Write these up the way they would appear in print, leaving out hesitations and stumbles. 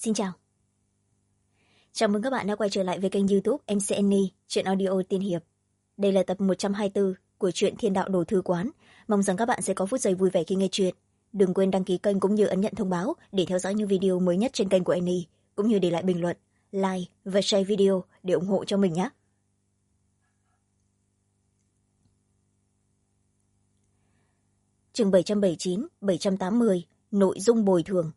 Xin chào. Chào mừng các bạn đã quay trở lại với kênh YouTube MC Annie, truyện audio tiên hiệp. Đây là tập 124 của truyện Thiên Đạo Đồ Thư Quán. Mong rằng các bạn sẽ có phút giây vui vẻ khi nghe truyện. Đừng quên đăng ký kênh cũng như ấn nhận thông báo để theo dõi những video mới nhất trên kênh của Annie, cũng như để lại bình luận, like và share video để ủng hộ cho mình nhé. Chương 779, 780, nội dung bồi thường.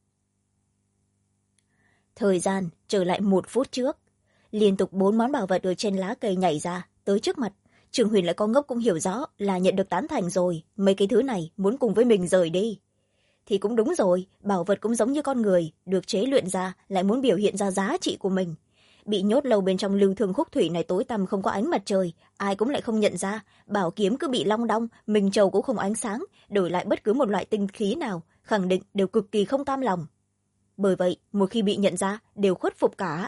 Thời gian trở lại 1 phút trước, liên tục 4 món bảo vật ở trên lá cây nhảy ra tới trước mặt. Trường Huyền lại có ngốc cũng hiểu rõ là nhận được tán thành rồi, mấy cái thứ này muốn cùng với mình rời đi. Thì cũng đúng rồi, bảo vật cũng giống như con người, được chế luyện ra lại muốn biểu hiện ra giá trị của mình. Bị nhốt lâu bên trong lưu thương khúc thủy này tối tăm không có ánh mặt trời, ai cũng lại không nhận ra. Bảo kiếm cứ bị long đong, mình trầu cũng không ánh sáng, đổi lại bất cứ một loại tinh khí nào khẳng định đều cực kỳ không cam lòng. Bởi vậy một khi bị nhận ra đều khuất phục cả.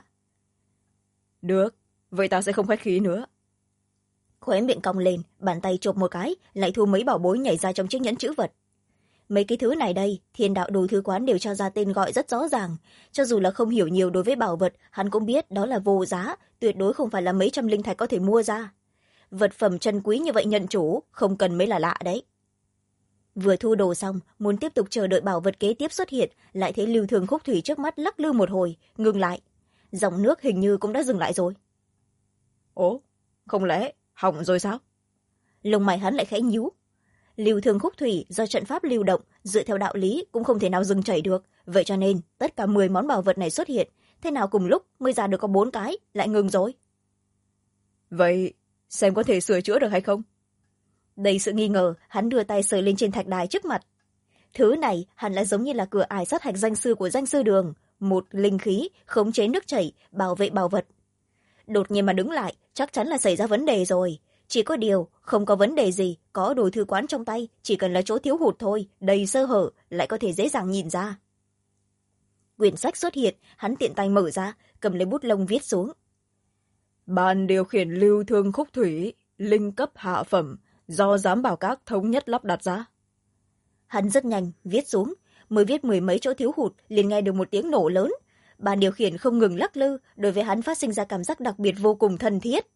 Được, vậy ta sẽ không khách khí nữa. Khóe miệng cong lên, bàn tay chộp một cái lại thu mấy bảo bối nhảy ra trong chiếc nhẫn chữ vật. Mấy cái thứ này đây, Thiên Đạo Đồ Thư Quán đều cho ra tên gọi rất rõ ràng. Cho dù là không hiểu nhiều đối với bảo vật, hắn cũng biết đó là vô giá, tuyệt đối không phải là mấy trăm linh thạch có thể mua ra. Vật phẩm chân quý như vậy nhận chủ, không cần mới là lạ đấy. Vừa thu đồ xong, muốn tiếp tục chờ đợi bảo vật kế tiếp xuất hiện, lại thấy lưu thường khúc thủy trước mắt lắc lư một hồi, ngừng lại. Dòng nước hình như cũng đã dừng lại rồi. Ồ, không lẽ hỏng rồi sao? Lông mày hắn lại khẽ nhíu. Lưu thường khúc thủy do trận pháp lưu động, dựa theo đạo lý cũng không thể nào dừng chảy được, vậy cho nên tất cả 10 món bảo vật này xuất hiện, thế nào cùng lúc mới ra được có 4 cái, lại ngừng rồi. Vậy xem có thể sửa chữa được hay không? Đầy sự nghi ngờ, hắn đưa tay sờ lên trên thạch đài trước mặt. Thứ này hẳn là giống như là cửa ải sát hạch danh sư của danh sư đường, một linh khí khống chế nước chảy, bảo vệ bảo vật. Đột nhiên mà đứng lại, chắc chắn là xảy ra vấn đề rồi. Chỉ có điều không có vấn đề gì, có Đồ Thư Quán trong tay, chỉ cần là chỗ thiếu hụt thôi, đầy sơ hở lại có thể dễ dàng nhìn ra. Quyển sách xuất hiện, hắn tiện tay mở ra, cầm lấy bút lông viết xuống. Ban điều khiển lưu thương khúc thủy, linh cấp hạ phẩm, do giám bảo các thống nhất lắp đặt ra. Hắn rất nhanh viết xuống, mới viết 10 mấy chỗ thiếu hụt liền nghe được một tiếng nổ lớn. Bàn điều khiển không ngừng lắc lư, đối với hắn phát sinh ra cảm giác đặc biệt vô cùng thân thiết.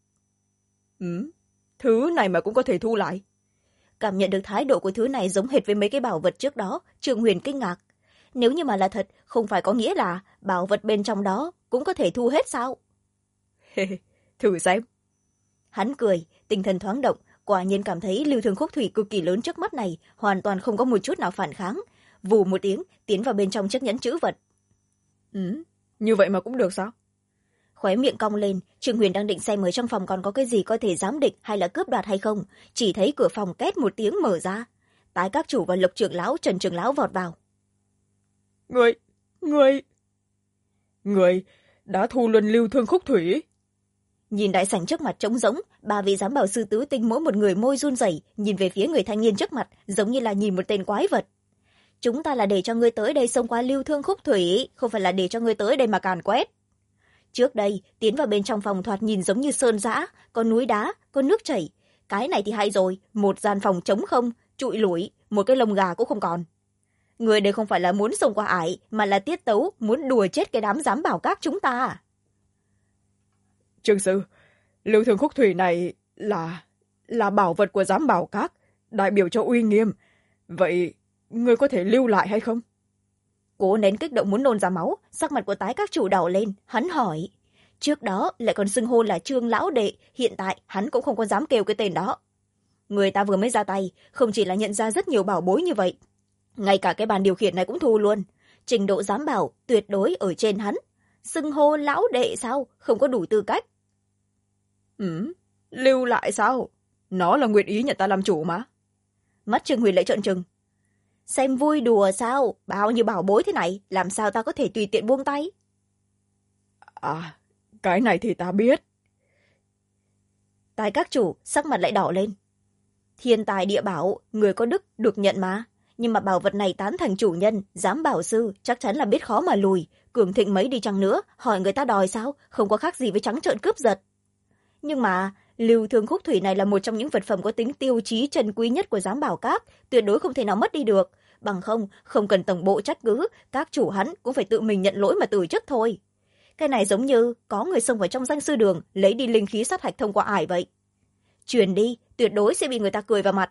Thứ này mà cũng có thể thu lại. Cảm nhận được thái độ của thứ này giống hệt với mấy cái bảo vật trước đó, Trương Huyền kinh ngạc. Nếu như mà là thật, không phải có nghĩa là bảo vật bên trong đó cũng có thể thu hết sao? Thử xem. Hắn cười, tinh thần thoáng động, quả nhiên cảm thấy lưu thường khúc thủy cực kỳ lớn trước mắt này, hoàn toàn không có một chút nào phản kháng. Vù một tiếng, tiến vào bên trong chiếc nhẫn chữ vật. Như vậy mà cũng được sao? Khóe miệng cong lên, Trương Huyền đang định xem ở trong phòng còn có cái gì có thể giám định hay là cướp đoạt hay không, chỉ thấy cửa phòng két một tiếng mở ra. Tái các chủ và Lộc trưởng lão, Trần trưởng lão vọt vào. Người đã thu luân lưu thương khúc thủy. Nhìn đại sảnh trước mặt trống rỗng, 3 vị giám bảo sư tứ tinh mỗi một người môi run rẩy, nhìn về phía người thanh niên trước mặt, giống như là nhìn một tên quái vật. Chúng ta là để cho ngươi tới đây xông qua lưu thương khúc thủy, không phải là để cho ngươi tới đây mà càn quét. Trước đây, tiến vào bên trong phòng thoạt nhìn giống như sơn dã, có núi đá, có nước chảy. Cái này thì hay rồi, một gian phòng trống không, trụi lủi, một cái lồng gà cũng không còn. Người đây không phải là muốn xông qua ải, mà là tiết tấu, muốn đùa chết cái đám giám bảo các chúng ta. Trương sư, lưu thương khúc thủy này là bảo vật của giám bảo các, đại biểu cho uy nghiêm. Vậy người có thể lưu lại hay không? Cố nén kích động muốn nôn ra máu, sắc mặt của tái các chủ đỏ lên, hắn hỏi. Trước đó lại còn xưng hô là Trương lão đệ, hiện tại hắn cũng không có dám kêu cái tên đó. Người ta vừa mới ra tay, không chỉ là nhận ra rất nhiều bảo bối như vậy, ngay cả cái bàn điều khiển này cũng thu luôn. Trình độ giám bảo tuyệt đối ở trên hắn. Xưng hô lão đệ sao, không có đủ tư cách. Lưu lại sao? Nó là nguyện ý nhận ta làm chủ mà. Mắt Trương Huyền lại trợn trừng. Xem vui đùa sao, bao nhiêu bảo bối thế này, làm sao ta có thể tùy tiện buông tay? Cái này thì ta biết. Tài các chủ sắc mặt lại đỏ lên. Thiên tài địa bảo, người có đức được nhận mà, nhưng mà bảo vật này tán thành chủ nhân, giám bảo sư, chắc chắn là biết khó mà lùi. Cường thịnh mấy đi chăng nữa, hỏi người ta đòi sao, không có khác gì với trắng trợn cướp giật. Nhưng mà lưu thương khúc thủy này là một trong những vật phẩm có tính tiêu chí trân quý nhất của giám bảo các, tuyệt đối không thể nào mất đi được. bằng không không cần tổng bộ trách cứ, các chủ hắn cũng phải tự mình nhận lỗi mà từ chức thôi. Cái này giống như có người xông vào trong danh sư đường lấy đi linh khí sát hạch thông qua ải vậy. Truyền đi tuyệt đối sẽ bị người ta cười vào mặt.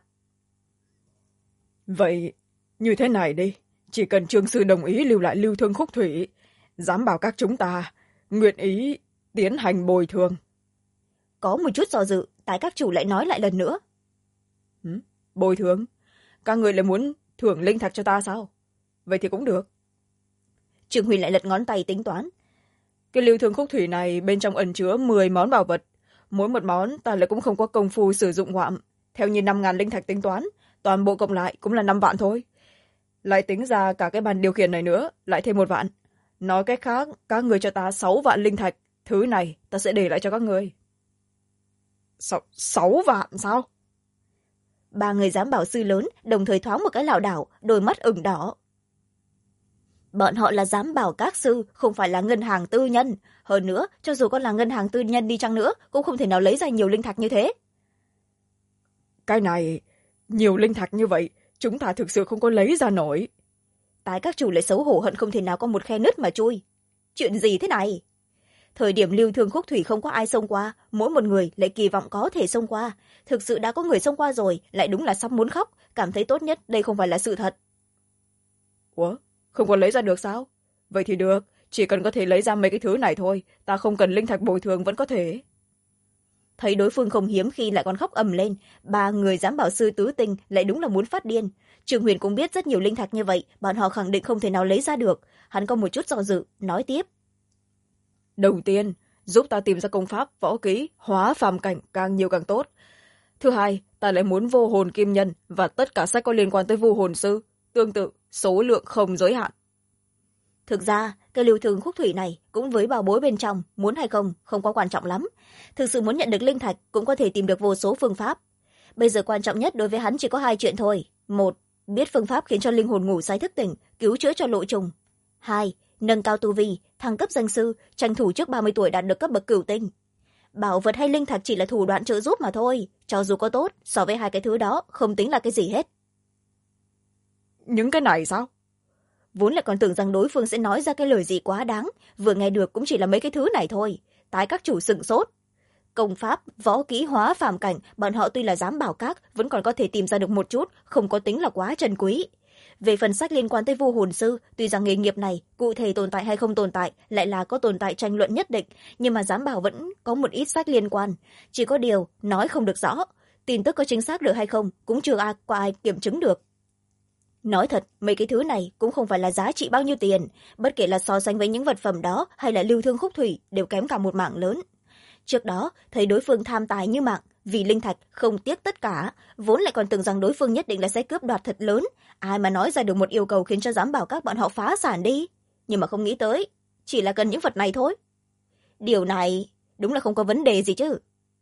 Vậy như thế này đi, chỉ cần trương sư đồng ý lưu lại lưu thương khúc thủy, dám bảo các chúng ta nguyện ý tiến hành bồi thường. Có một chút do dự, tái các chủ lại nói lại lần nữa. Bồi thường? Các người lại muốn thưởng linh thạch cho ta sao? Vậy thì cũng được. Trương Huyền lại lật ngón tay tính toán. Cái lưu thương khúc thủy này bên trong ẩn chứa 10 món bảo vật, mỗi một món ta lại cũng không có công phu sử dụng ngoạm. Theo như 5.000 linh thạch tính toán, toàn bộ cộng lại cũng là 5 vạn thôi. Lại tính ra cả cái bàn điều khiển này nữa, lại thêm 1 vạn. Nói cách khác, các người cho ta 6 vạn linh thạch, thứ này ta sẽ để lại cho các người. 6 vạn sao? Ba người giám bảo sư lớn đồng thời thoáng một cái lảo đảo, đôi mắt ửng đỏ. Bọn họ là giám bảo các sư, không phải là ngân hàng tư nhân. Hơn nữa, cho dù có là ngân hàng tư nhân đi chăng nữa, cũng không thể nào lấy ra nhiều linh thạch như thế. Cái này, nhiều linh thạch như vậy, chúng ta thực sự không có lấy ra nổi. Tái các chủ lại xấu hổ hận không thể nào có một khe nứt mà chui. Chuyện gì thế này? Thời điểm lưu thương khúc thủy không có ai xông qua, mỗi một người lại kỳ vọng có thể xông qua. Thực sự đã có người xông qua rồi, lại đúng là sắp muốn khóc, cảm thấy tốt nhất đây không phải là sự thật. Ủa? Không có lấy ra được sao? Vậy thì được, chỉ cần có thể lấy ra mấy cái thứ này thôi, ta không cần linh thạch bồi thường vẫn có thể. Thấy đối phương không hiếm khi lại còn khóc ầm lên, ba người giám bảo sư tứ tinh lại đúng là muốn phát điên. Trường Huyền cũng biết rất nhiều linh thạch như vậy, bọn họ khẳng định không thể nào lấy ra được. Hắn có một chút do dự, nói tiếp. Đầu tiên, giúp ta tìm ra công pháp, võ kỹ, hóa phàm cảnh càng nhiều càng tốt. Thứ hai, ta lại muốn vô hồn kim nhân và tất cả sách có liên quan tới vô hồn sư. Tương tự, số lượng không giới hạn. Thực ra, cái lưu thương khúc thủy này cũng với bảo bối bên trong, muốn hay không, không có quan trọng lắm. Thực sự muốn nhận được linh thạch cũng có thể tìm được vô số phương pháp. Bây giờ quan trọng nhất đối với hắn chỉ có 2 chuyện thôi. 1. Biết phương pháp khiến cho linh hồn ngủ say thức tỉnh, cứu chữa cho lộ trùng. 2. Nâng cao tu vi, thăng cấp danh sư, tranh thủ trước 30 tuổi đạt được cấp bậc cửu tinh. Bảo vật hay linh thạch chỉ là thủ đoạn trợ giúp mà thôi, cho dù có tốt, so với 2 cái thứ đó không tính là cái gì hết. Những cái này sao? Vốn lại còn tưởng rằng đối phương sẽ nói ra cái lời gì quá đáng, vừa nghe được cũng chỉ là mấy cái thứ này thôi. Tái các chủ sửng sốt. Công pháp, võ kỹ hóa phàm cảnh, bọn họ tuy là giám bảo các, vẫn còn có thể tìm ra được một chút, không có tính là quá trân quý. Về phần sách liên quan tới vô hồn sư, tuy rằng nghề nghiệp này cụ thể tồn tại hay không tồn tại lại là có tồn tại tranh luận nhất định, nhưng mà giám bảo vẫn có một ít sách liên quan. Chỉ có điều nói không được rõ, tin tức có chính xác được hay không cũng chưa có ai kiểm chứng được. Nói thật, mấy cái thứ này cũng không phải là giá trị bao nhiêu tiền, bất kể là so sánh với những vật phẩm đó hay là lưu thương khúc thủy đều kém cả một mảng lớn. Trước đó, thấy đối phương tham tài như mạng, vì linh thạch không tiếc tất cả, vốn lại còn tưởng rằng đối phương nhất định là sẽ cướp đoạt thật lớn. Ai mà nói ra được một yêu cầu khiến cho giám bảo các bọn họ phá sản đi. Nhưng mà không nghĩ tới, chỉ là cần những vật này thôi. Điều này đúng là không có vấn đề gì chứ.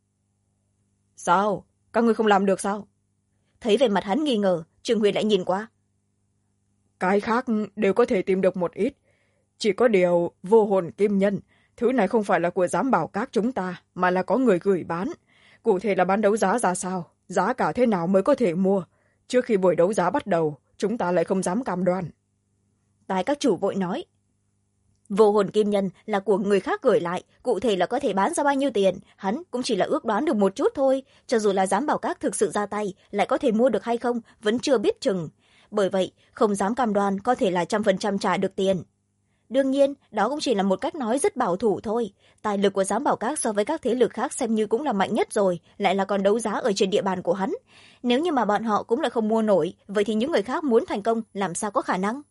Sao? Các người không làm được sao? Thấy về mặt hắn nghi ngờ, Trương Huyền lại nhìn qua. Cái khác đều có thể tìm được một ít. Chỉ có điều vô hồn kim nhân, thứ này không phải là của giám bảo các chúng ta, mà là có người gửi bán. Cụ thể là bán đấu giá ra sao, giá cả thế nào mới có thể mua. Trước khi buổi đấu giá bắt đầu, chúng ta lại không dám cam đoan. Tài các chủ vội nói. Vô hồn kim nhân là của người khác gửi lại, cụ thể là có thể bán ra bao nhiêu tiền, hắn cũng chỉ là ước đoán được một chút thôi. Cho dù là giám bảo các thực sự ra tay, lại có thể mua được hay không, vẫn chưa biết chừng. Bởi vậy, không dám cam đoan có thể là 100% trả được tiền. Đương nhiên, đó cũng chỉ là một cách nói rất bảo thủ thôi. Tài lực của giám bảo các so với các thế lực khác xem như cũng là mạnh nhất rồi, lại là còn đấu giá ở trên địa bàn của hắn. Nếu như mà bọn họ cũng lại không mua nổi, vậy thì những người khác muốn thành công làm sao có khả năng?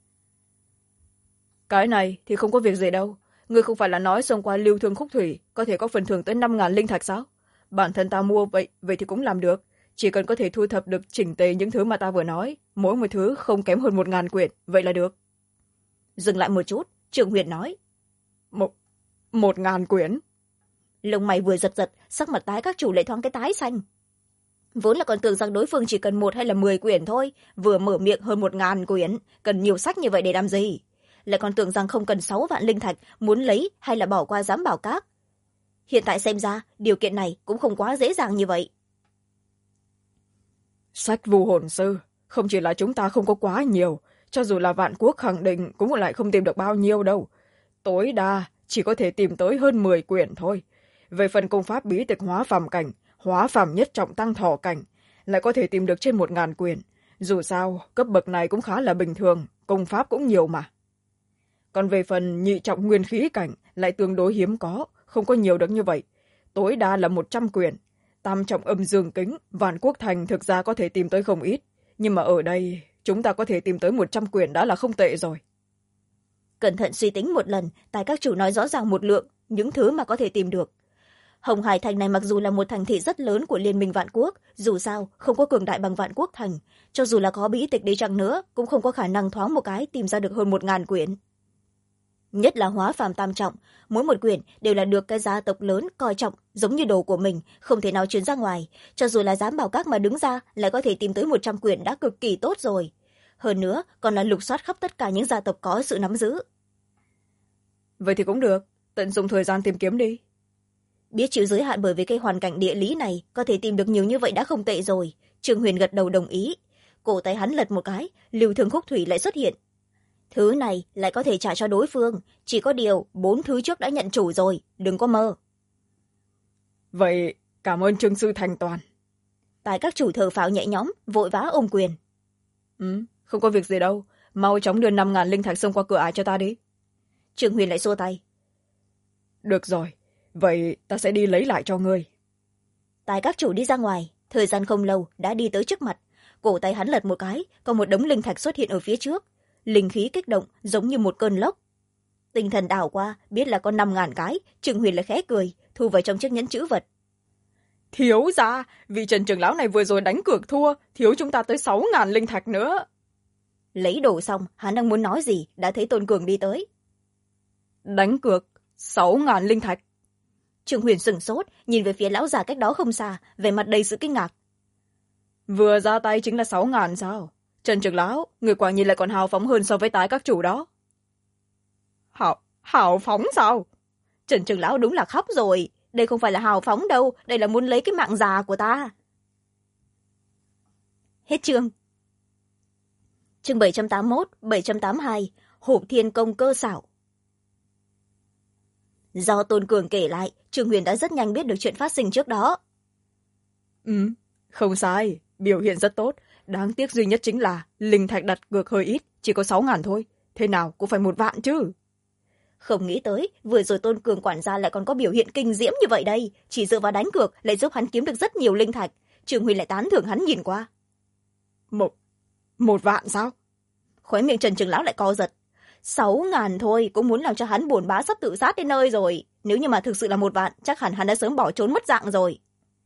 Cái này thì không có việc gì đâu. Ngươi không phải là nói xông qua lưu thương khúc thủy có thể có phần thưởng tới 5.000 linh thạch sao? Bản thân ta mua vậy thì cũng làm được. Chỉ cần có thể thu thập được chỉnh tề những thứ mà ta vừa nói, mỗi một thứ không kém hơn 1.000 quyển, vậy là được. Dừng lại một chút, Trường Huyền nói. 1.000 quyển? Lông mày vừa giật giật, sắc mặt tái các chủ lại thoáng cái tái xanh. Vốn là còn tưởng rằng đối phương chỉ cần 1 hay là 10 quyển thôi, vừa mở miệng hơn 1.000 quyển, cần nhiều sách như vậy để làm gì? Lại còn tưởng rằng không cần 6 vạn linh thạch, muốn lấy hay là bỏ qua giám bảo các. Hiện tại xem ra, điều kiện này cũng không quá dễ dàng như vậy. Sách vô hồn sư, không chỉ là chúng ta không có quá nhiều, cho dù là Vạn Quốc khẳng định cũng lại không tìm được bao nhiêu đâu. Tối đa chỉ có thể tìm tới hơn 10 quyển thôi. Về phần công pháp bí tịch hóa phàm cảnh, hóa phàm nhất trọng tăng thọ cảnh, lại có thể tìm được trên 1000 quyển. Dù sao, cấp bậc này cũng khá là bình thường, công pháp cũng nhiều mà. Còn về phần nhị trọng nguyên khí cảnh lại tương đối hiếm có, không có nhiều được như vậy. Tối đa là 100 quyển. Tam trọng âm dương kính, Vạn Quốc thành thực ra có thể tìm tới không ít. Nhưng mà ở đây, chúng ta có thể tìm tới 100 quyển đã là không tệ rồi. Cẩn thận suy tính một lần, tài các chủ nói rõ ràng một lượng, những thứ mà có thể tìm được. Hồng Hải thành này mặc dù là một thành thị rất lớn của Liên minh Vạn Quốc, dù sao không có cường đại bằng Vạn Quốc thành, cho dù là có bí tịch đi chăng nữa cũng không có khả năng thoáng một cái tìm ra được hơn 1000 quyển. Nhất là hóa phàm tam trọng, mỗi một quyển đều là được cái gia tộc lớn coi trọng, giống như đồ của mình, không thể nào chuyển ra ngoài. Cho dù là giám bảo các mà đứng ra lại có thể tìm tới 100 quyển đã cực kỳ tốt rồi. Hơn nữa còn là lục soát khắp tất cả những gia tộc có sự nắm giữ. Vậy thì cũng được, tận dụng thời gian tìm kiếm đi. Biết chịu giới hạn bởi vì cái hoàn cảnh địa lý này, có thể tìm được nhiều như vậy đã không tệ rồi. Trương Huyền gật đầu đồng ý. Cổ tay hắn lật một cái, Lưu Thương Khúc Thủy lại xuất hiện. Thứ này lại có thể trả cho đối phương, chỉ có điều 4 thứ trước đã nhận chủ rồi, đừng có mơ. Vậy cảm ơn Trương sư thành toàn. Tài các chủ thờ phào nhẹ nhõm, vội vã ôm quyền. Không có việc gì đâu, mau chóng đưa 5000 linh thạch xông qua cửa ải cho ta đi. Trương Huyền lại xua tay. Được rồi, vậy ta sẽ đi lấy lại cho ngươi. Tài các chủ đi ra ngoài, thời gian không lâu đã đi tới trước mặt. Cổ tay hắn lật một cái, có một đống linh thạch xuất hiện ở phía trước. Linh khí kích động giống như một cơn lốc. Tinh thần đảo qua, biết là có 5000 cái, Trương Huyền lại khẽ cười, thu vào trong chiếc nhẫn chữ vật. Thiếu ra, vị Trần trưởng lão này vừa rồi đánh cược thua, thiếu chúng ta tới 6000 linh thạch nữa. Lấy đồ xong, hắn đang muốn nói gì, đã thấy Tôn Cường đi tới. Đánh cược 6000 linh thạch. Trương Huyền sửng sốt, nhìn về phía lão già cách đó không xa, vẻ mặt đầy sự kinh ngạc. Vừa ra tay chính là 6000 sao? Trần trưởng lão, người quả nhiên lại còn hào phóng hơn so với tái các chủ đó. Hào phóng sao? Trần trưởng lão đúng là khóc rồi. Đây không phải là hào phóng đâu, đây là muốn lấy cái mạng già của ta. Hết chương. Chương 781, 782, Hộp Thiên Công cơ xảo. Do Tôn Cường kể lại, Trương Huyền đã rất nhanh biết được chuyện phát sinh trước đó. Không sai, biểu hiện rất tốt. Đáng tiếc duy nhất chính là linh thạch đặt cược hơi ít, chỉ có 6000 thôi. Thế nào cũng phải 1 vạn chứ. Không nghĩ tới, vừa rồi Tôn Cường quản gia lại còn có biểu hiện kinh diễm như vậy đây. Chỉ dựa vào đánh cược lại giúp hắn kiếm được rất nhiều linh thạch. Trương Huyền lại tán thưởng hắn nhìn qua. 1 vạn sao? Khóe miệng Trần trưởng lão lại co giật. 6000 thôi, cũng muốn làm cho hắn buồn bã sắp tự sát đến nơi rồi. Nếu như mà thực sự là 1 vạn, chắc hẳn hắn đã sớm bỏ trốn mất dạng rồi.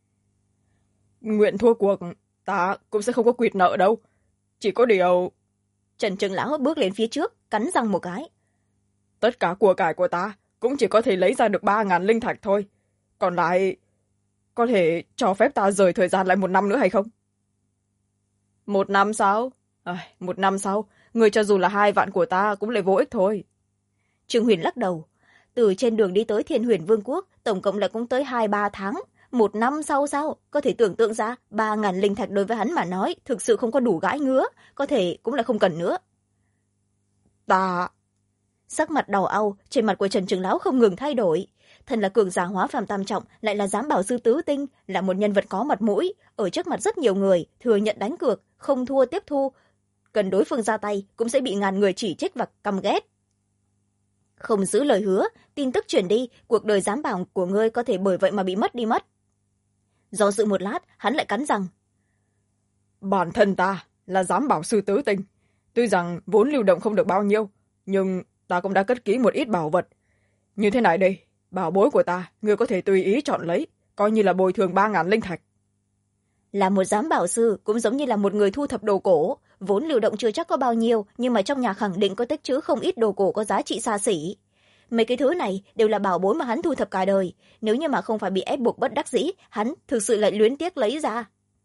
Nguyện thua cuộc, ta cũng sẽ không có quỵt nợ đâu. Chỉ có điều... Trần trưởng lão bước lên phía trước, cắn răng một cái. Tất cả của cải của ta cũng chỉ có thể lấy ra được 3000 linh thạch thôi. Còn lại... có thể cho phép ta rời thời gian lại 1 năm nữa hay không? 1 năm sao? 1 năm sau, người cho dù là 2 vạn của ta cũng lại vô ích thôi. Trương Huyền lắc đầu. Từ trên đường đi tới Thiên Huyền Vương quốc, tổng cộng là cũng tới 2-3 tháng. 1 năm sau sao? Có thể tưởng tượng ra 3000 linh thạch đối với hắn mà nói thực sự không có đủ gãi ngứa, có thể cũng là không cần nữa. Ta... Sắc mặt đỏ au trên mặt của Trần trưởng lão không ngừng thay đổi. Thân là cường giả hóa phàm tam trọng, lại là giám bảo sư tứ tinh, là một nhân vật có mặt mũi, ở trước mặt rất nhiều người thừa nhận đánh cược, không thua tiếp thu, cần đối phương ra tay cũng sẽ bị ngàn người chỉ trích và căm ghét. Không giữ lời hứa, tin tức truyền đi, cuộc đời giám bảo của ngươi có thể bởi vậy mà bị mất đi mất. Do dự một lát, hắn lại cắn răng. Bản thân ta là giám bảo sư tứ tinh, tuy rằng vốn lưu động không được bao nhiêu, nhưng ta cũng đã cất kỹ một ít bảo vật. Như thế này đây, bảo bối của ta, ngươi có thể tùy ý chọn lấy, coi như là bồi thường 3000 linh thạch. Là một giám bảo sư cũng giống như là một người thu thập đồ cổ, vốn lưu động chưa chắc có bao nhiêu, nhưng mà trong nhà khẳng định có tích trữ không ít đồ cổ có giá trị xa xỉ. Mấy cái thứ này đều là bảo bối mà hắn thu thập cả đời, nếu như mà không phải bị ép buộc bất đắc dĩ, hắn thực sự lại luyến tiếc lấy ra.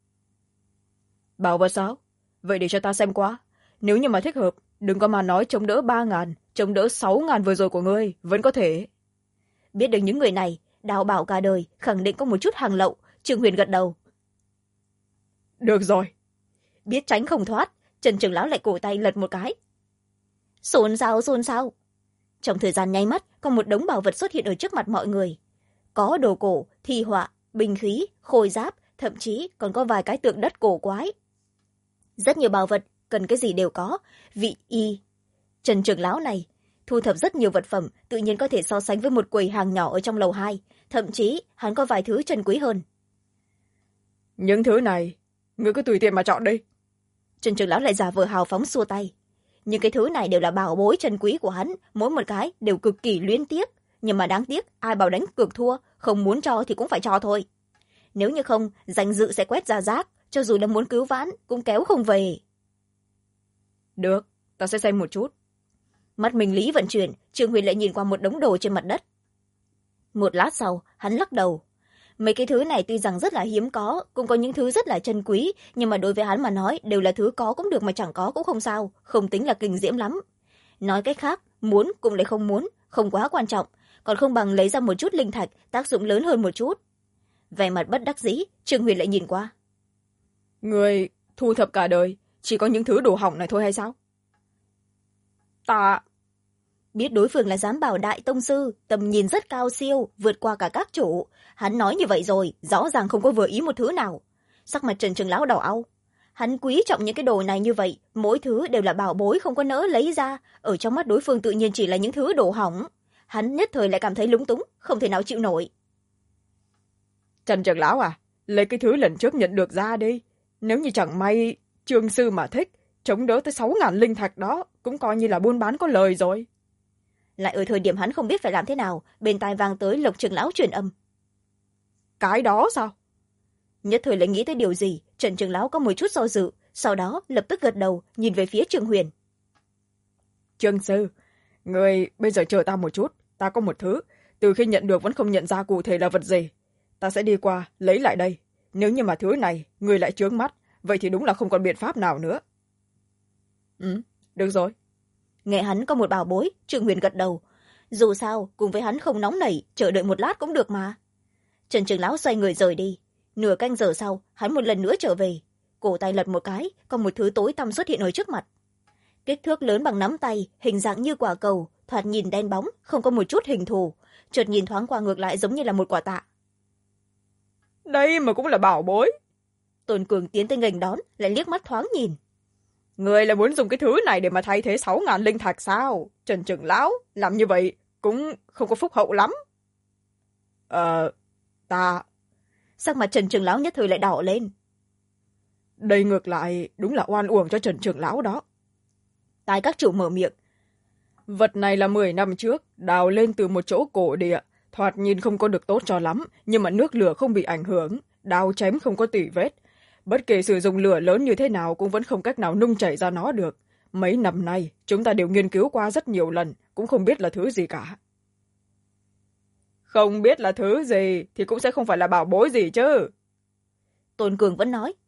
Bảo vật sao? Vậy để cho ta xem qua. Nếu như mà thích hợp, đừng có mà nói chống đỡ 3000, chống đỡ 6000 vừa rồi của ngươi, vẫn có thể. Biết được những người này, đào bảo cả đời, khẳng định có một chút hàng lậu, Trương Huyền gật đầu. Được rồi. biết tránh không thoát, Trần trưởng lão lại cổ tay lật một cái. Xôn xao xôn xao. Trong thời gian nháy mắt, có một đống bảo vật xuất hiện ở trước mặt mọi người. Có đồ cổ, thi họa, binh khí, khôi giáp, thậm chí còn có vài cái tượng đất cổ quái. Rất nhiều bảo vật, cần cái gì đều có. Vị y. Trần trưởng lão này thu thập rất nhiều vật phẩm, tự nhiên có thể so sánh với một quầy hàng nhỏ ở trong lầu 2. Thậm chí hắn có vài thứ chân quý hơn. Những thứ này ngươi cứ tùy tiện mà chọn đi. Trần trưởng lão lại giả vờ hào phóng xua tay. Nhưng cái thứ này đều là bảo bối chân quý của hắn, mỗi một cái đều cực kỳ luyến tiếc. Nhưng mà đáng tiếc, ai bảo đánh cược thua, không muốn cho thì cũng phải cho thôi. Nếu như không, danh dự sẽ quét ra rác, cho dù đã muốn cứu vãn cũng kéo không về. Được, ta sẽ xem một chút. Mắt Minh Lý vận chuyển, Trương Huyền lại nhìn qua một đống đồ trên mặt đất. Một lát sau, hắn lắc đầu. Mấy cái thứ này tuy rằng rất là hiếm có, cũng có những thứ rất là chân quý, nhưng mà đối với hắn mà nói đều là thứ có cũng được mà chẳng có cũng không sao, không tính là kinh diễm lắm. Nói cách khác, muốn cũng lại không muốn, không quá quan trọng, còn không bằng lấy ra một chút linh thạch, tác dụng lớn hơn một chút. Vẻ mặt bất đắc dĩ, Trương Huyền lại nhìn qua. Người thu thập cả đời, chỉ có những thứ đồ hỏng này thôi hay sao? Ta biết đối phương là giám bảo đại tông sư, tầm nhìn rất cao siêu, vượt qua cả các chủ. Hắn nói như vậy rồi, rõ ràng không có vừa ý một thứ nào. Sắc mặt Trần trưởng lão đỏ au. Hắn quý trọng những cái đồ này như vậy, mỗi thứ đều là bảo bối không có nỡ lấy ra, ở trong mắt đối phương tự nhiên chỉ là những thứ đồ hỏng. Hắn nhất thời lại cảm thấy lúng túng, không thể nào chịu nổi. Trần trưởng lão à, lấy cái thứ lần trước nhận được ra đi. Nếu như chẳng may Trương sư mà thích, chống đỡ tới 6.000 linh thạch đó, cũng coi như là buôn bán có lời rồi. Lại ở thời điểm hắn không biết phải làm thế nào, bên tai vang tới Lộc trưởng lão truyền âm. Cái đó sao? Nhất thời lại nghĩ tới điều gì, Trần trưởng lão có một chút do dự, sau đó lập tức gật đầu, nhìn về phía Trương Huyền. Trương sư, người bây giờ chờ ta một chút, ta có một thứ, từ khi nhận được vẫn không nhận ra cụ thể là vật gì. Ta sẽ đi qua, lấy lại đây. Nếu như mà thứ này, người lại chướng mắt, vậy thì đúng là không còn biện pháp nào nữa. Được rồi. Nghe hắn có một bảo bối, Trương Huyền gật đầu. Dù sao, cùng với hắn không nóng nảy, chờ đợi một lát cũng được mà. Trần trưởng lão xoay người rời đi. Nửa canh giờ sau, hắn một lần nữa trở về. Cổ tay lật một cái, có một thứ tối tăm xuất hiện ở trước mặt. Kích thước lớn bằng nắm tay, hình dạng như quả cầu, thoạt nhìn đen bóng, không có một chút hình thù. Chợt nhìn thoáng qua ngược lại giống như là một quả tạ. Đây mà cũng là bảo bối. Tôn Cường tiến tới nghênh đón, lại liếc mắt thoáng nhìn. Người là muốn dùng cái thứ này để mà thay thế 6.000 linh thạch sao? Trần trưởng lão, làm như vậy cũng không có phúc hậu lắm. Ta... Sắc mặt Trần trưởng lão nhất thời lại đỏ lên. Đây ngược lại đúng là oan uổng cho Trần trưởng lão đó. Tai các chủ mở miệng. Vật này là 10 năm trước, đào lên từ một chỗ cổ địa. Thoạt nhìn không có được tốt cho lắm, nhưng mà nước lửa không bị ảnh hưởng, đao chém không có tỉ vết. Bất kể sử dụng lửa lớn như thế nào cũng vẫn không cách nào nung chảy ra nó được. Mấy năm nay, chúng ta đều nghiên cứu qua rất nhiều lần, cũng không biết là thứ gì cả. Không biết là thứ gì thì cũng sẽ không phải là bảo bối gì chứ. Tôn Cường vẫn nói.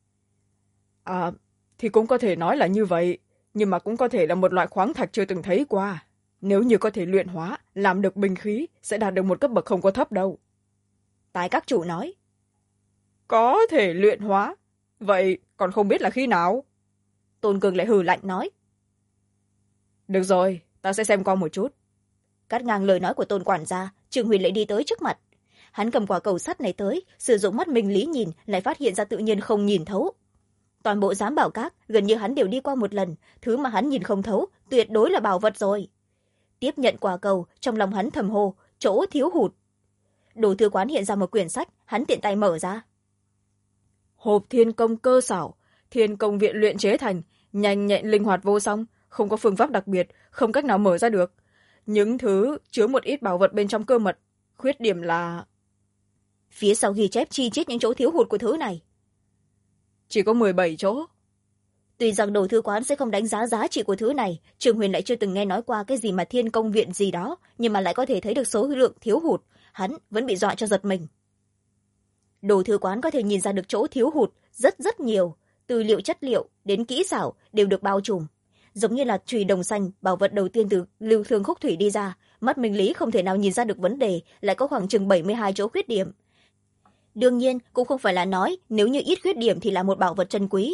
Thì cũng có thể nói là như vậy, nhưng mà cũng có thể là một loại khoáng thạch chưa từng thấy qua. Nếu như có thể luyện hóa, làm được binh khí, sẽ đạt được một cấp bậc không có thấp đâu. Tai các chủ nói. Có thể luyện hóa? Vậy còn không biết là khi nào? Tôn Cường lại hừ lạnh nói. Được rồi, ta sẽ xem qua một chút. Cắt ngang lời nói của Tôn quản gia, Trương Huyền lại đi tới trước mặt. Hắn cầm quả cầu sắt này tới, sử dụng mắt Minh Lý nhìn, lại phát hiện ra tự nhiên không nhìn thấu. Toàn bộ giám bảo các, gần như hắn đều đi qua một lần, thứ mà hắn nhìn không thấu, tuyệt đối là bảo vật rồi. Tiếp nhận quả cầu, trong lòng hắn thầm hô, chỗ thiếu hụt. Đồ thư quán hiện ra một quyển sách, hắn tiện tay mở ra. Hộp thiên công cơ xảo, thiên công viện luyện chế thành, nhanh nhẹn linh hoạt vô song, không có phương pháp đặc biệt, không cách nào mở ra được. Những thứ chứa một ít bảo vật bên trong cơ mật, khuyết điểm là... Phía sau ghi chép chi chít những chỗ thiếu hụt của thứ này. Chỉ có 17 chỗ. Tuy rằng đồ thư quán sẽ không đánh giá giá trị của thứ này, Trường Huyền lại chưa từng nghe nói qua cái gì mà thiên công viện gì đó, nhưng mà lại có thể thấy được số lượng thiếu hụt, hắn vẫn bị dọa cho giật mình. Đồ thư quán có thể nhìn ra được chỗ thiếu hụt rất nhiều, từ chất liệu đến kỹ xảo đều được bao trùm. Giống như là chùy đồng xanh, bảo vật đầu tiên từ Lưu Thương Khúc Thủy đi ra, mắt Minh Lý không thể nào nhìn ra được vấn đề, lại có khoảng chừng 72 chỗ khuyết điểm. Đương nhiên, cũng không phải là nói nếu như ít khuyết điểm thì là một bảo vật chân quý.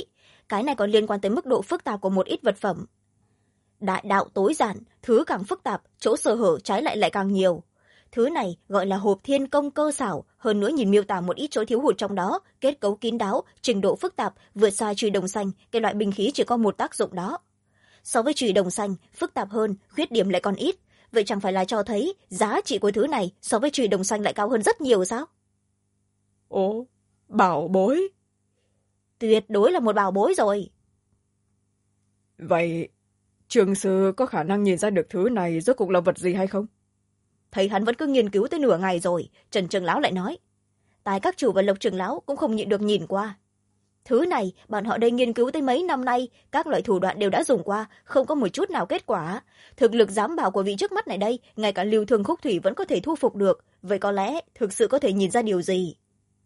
cái này còn liên quan tới mức độ phức tạp của một ít vật phẩm. Đại đạo tối giản, thứ càng phức tạp, chỗ sơ hở trái lại lại càng nhiều. Thứ này gọi là hộp thiên công cơ xảo, hơn nữa nhìn miêu tả một ít chỗ thiếu hụt trong đó, kết cấu kín đáo, trình độ phức tạp, vượt xa chùy đồng xanh, cái loại binh khí chỉ có một tác dụng đó. So với chùy đồng xanh, phức tạp hơn, khuyết điểm lại còn ít. Vậy chẳng phải là cho thấy giá trị của thứ này so với chùy đồng xanh lại cao hơn rất nhiều sao? Ồ, bảo bối. Tuyệt đối là một bảo bối rồi. Vậy, trường sư có khả năng nhìn ra được thứ này rốt cuộc là vật gì hay không? Thấy hắn vẫn cứ nghiên cứu tới nửa ngày rồi, Trần Trường Lão lại nói. Tài các chủ và Lộc Trường Lão cũng không nhịn được nhìn qua. Thứ này, bọn họ đây nghiên cứu tới mấy năm nay, các loại thủ đoạn đều đã dùng qua, không có một chút nào kết quả. Thực lực giám bảo của vị trước mắt này đây, ngay cả Lưu Thương Khúc Thủy vẫn có thể thu phục được, vậy có lẽ thực sự có thể nhìn ra điều gì?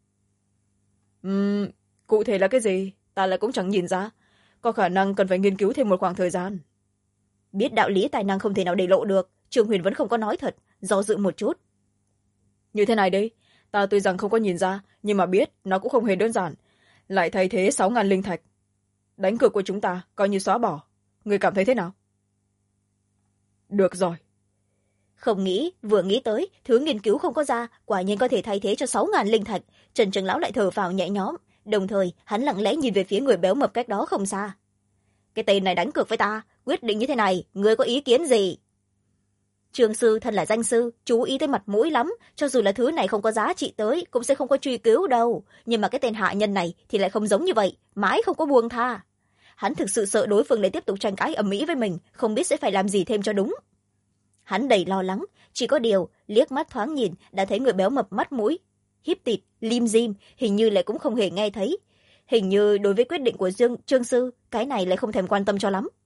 Cụ thể là cái gì? Ta lại cũng chẳng nhìn ra. Có khả năng cần phải nghiên cứu thêm một khoảng thời gian. Biết đạo lý tài năng không thể nào để lộ được, Trương Huyền vẫn không có nói thật, do dự một chút. Như thế này đi, ta tuy rằng không có nhìn ra, nhưng mà biết nó cũng không hề đơn giản. Lại thay thế 6.000 linh thạch. Đánh cược của chúng ta coi như xóa bỏ. Người cảm thấy thế nào? Được rồi. Không nghĩ, vừa nghĩ tới, thứ nghiên cứu không có ra, quả nhiên có thể thay thế cho 6.000 linh thạch. Trần Trường Lão lại thở phào nhẹ nhõm, đồng thời hắn lặng lẽ nhìn về phía người béo mập cách đó không xa. Cái tên này đánh cược với ta, quyết định như thế này, ngươi có ý kiến gì? Trường sư thân là danh sư, chú ý tới mặt mũi lắm, cho dù là thứ này không có giá trị tới, cũng sẽ không có truy cứu đâu. Nhưng mà cái tên hạ nhân này thì lại không giống như vậy, mãi không có buông tha. Hắn thực sự sợ đối phương lại tiếp tục tranh cãi ầm ĩ với mình, không biết sẽ phải làm gì thêm cho đúng. Hắn đầy lo lắng, chỉ có điều, liếc mắt thoáng nhìn, đã thấy người béo mập mắt mũi, híp tịt, lim dim, hình như lại cũng không hề nghe thấy. Hình như đối với quyết định của Trương sư, cái này lại không thèm quan tâm cho lắm.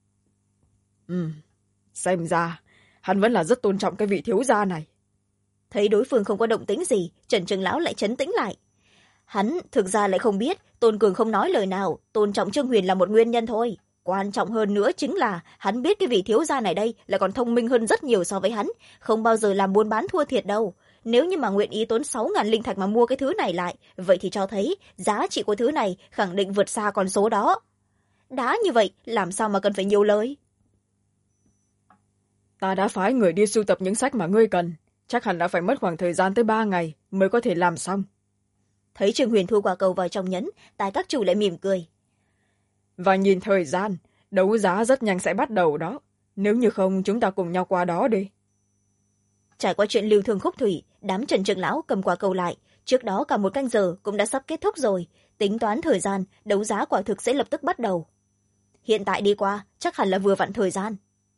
Xem ra, hắn vẫn là rất tôn trọng cái vị thiếu gia này. Thấy đối phương không có động tĩnh gì, Trần Trường Lão lại trấn tĩnh lại. Hắn thực ra lại không biết, Tôn Cường không nói lời nào, tôn trọng Trương Huyền là một nguyên nhân thôi. Quan trọng hơn nữa chính là hắn biết cái vị thiếu gia này đây lại còn thông minh hơn rất nhiều so với hắn, không bao giờ làm buôn bán thua thiệt đâu. Nếu như mà nguyện ý tốn 6.000 linh thạch mà mua cái thứ này lại, vậy thì cho thấy giá trị của thứ này khẳng định vượt xa con số đó. Đã như vậy, làm sao mà cần phải nhiều lời? Ta đã phái người đi sưu tập những sách mà ngươi cần, chắc hẳn đã phải mất khoảng thời gian tới 3 ngày mới có thể làm xong. Thấy Trương Huyền thu quả cầu vào trong nhẫn, Tài các chủ lại mỉm cười. Và nhìn thời gian, đấu giá rất nhanh sẽ bắt đầu đó. Nếu như không, chúng ta cùng nhau qua đó đi. Trải qua chuyện Lưu Thương Khúc Thủy, đám Trần Trường Lão cầm quả cầu lại. Trước đó cả một canh giờ cũng đã sắp kết thúc rồi. Tính toán thời gian, đấu giá quả thực sẽ lập tức bắt đầu. Hiện tại đi qua, chắc hẳn là vừa vặn thời gian.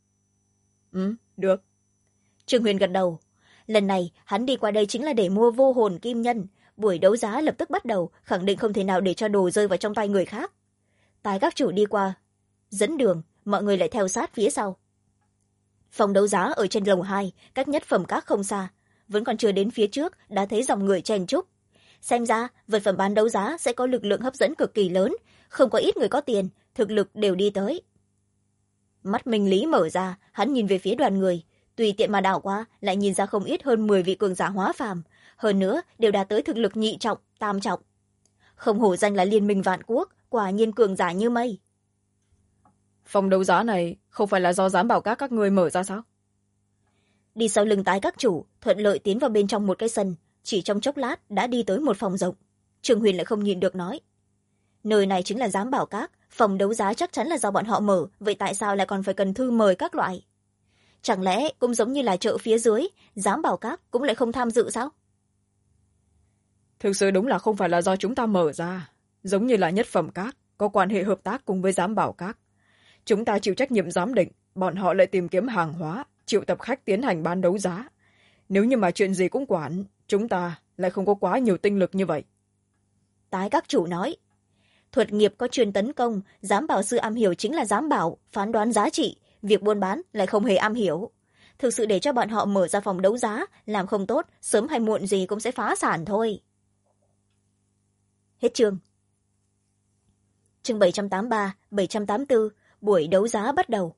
Được. Trương Huyền gật đầu. Lần này, hắn đi qua đây chính là để mua vô hồn kim nhân. Buổi đấu giá lập tức bắt đầu, khẳng định không thể nào để cho đồ rơi vào trong tay người khác. Tài các chủ đi qua, dẫn đường, mọi người lại theo sát phía sau. Phòng đấu giá ở trên lầu 2, cách nhất phẩm các không xa. Vẫn còn chưa đến phía trước, đã thấy dòng người chen chúc. Xem ra, vật phẩm bán đấu giá sẽ có lực lượng hấp dẫn cực kỳ lớn. Không có ít người có tiền, thực lực đều đi tới. Mắt Minh Lý mở ra, hắn nhìn về phía đoàn người. Tùy tiện mà đảo qua, lại nhìn ra không ít hơn 10 vị cường giả hóa phàm. Hơn nữa, đều đạt tới thực lực nhị trọng, tam trọng. Không hổ danh là liên minh vạn quốc, quả nhiên cường giả như mây. Phòng đấu giá này không phải là do giám bảo các ngươi mở ra sao? Đi sau lưng Tái các chủ, thuận lợi tiến vào bên trong một cái sân, chỉ trong chốc lát đã đi tới một phòng rộng. Trương Huyền lại không nhìn được nói. Nơi này chính là giám bảo các, phòng đấu giá chắc chắn là do bọn họ mở, vậy tại sao lại còn phải cần thư mời các loại? Chẳng lẽ cũng giống như là chợ phía dưới, giám bảo các cũng lại không tham dự sao? Thực sự đúng là không phải là do chúng ta mở ra. Giống như là nhất phẩm các, có quan hệ hợp tác cùng với giám bảo các. Chúng ta chịu trách nhiệm giám định, bọn họ lại tìm kiếm hàng hóa, triệu tập khách tiến hành bán đấu giá. Nếu như mà chuyện gì cũng quản, chúng ta lại không có quá nhiều tinh lực như vậy. Tái các chủ nói. Thuật nghiệp có chuyên tấn công, giám bảo sư am hiểu chính là giám bảo, phán đoán giá trị, việc buôn bán lại không hề am hiểu. Thực sự để cho bọn họ mở ra phòng đấu giá, làm không tốt, sớm hay muộn gì cũng sẽ phá sản thôi. Hết chương. Chương 783, 784, buổi đấu giá bắt đầu.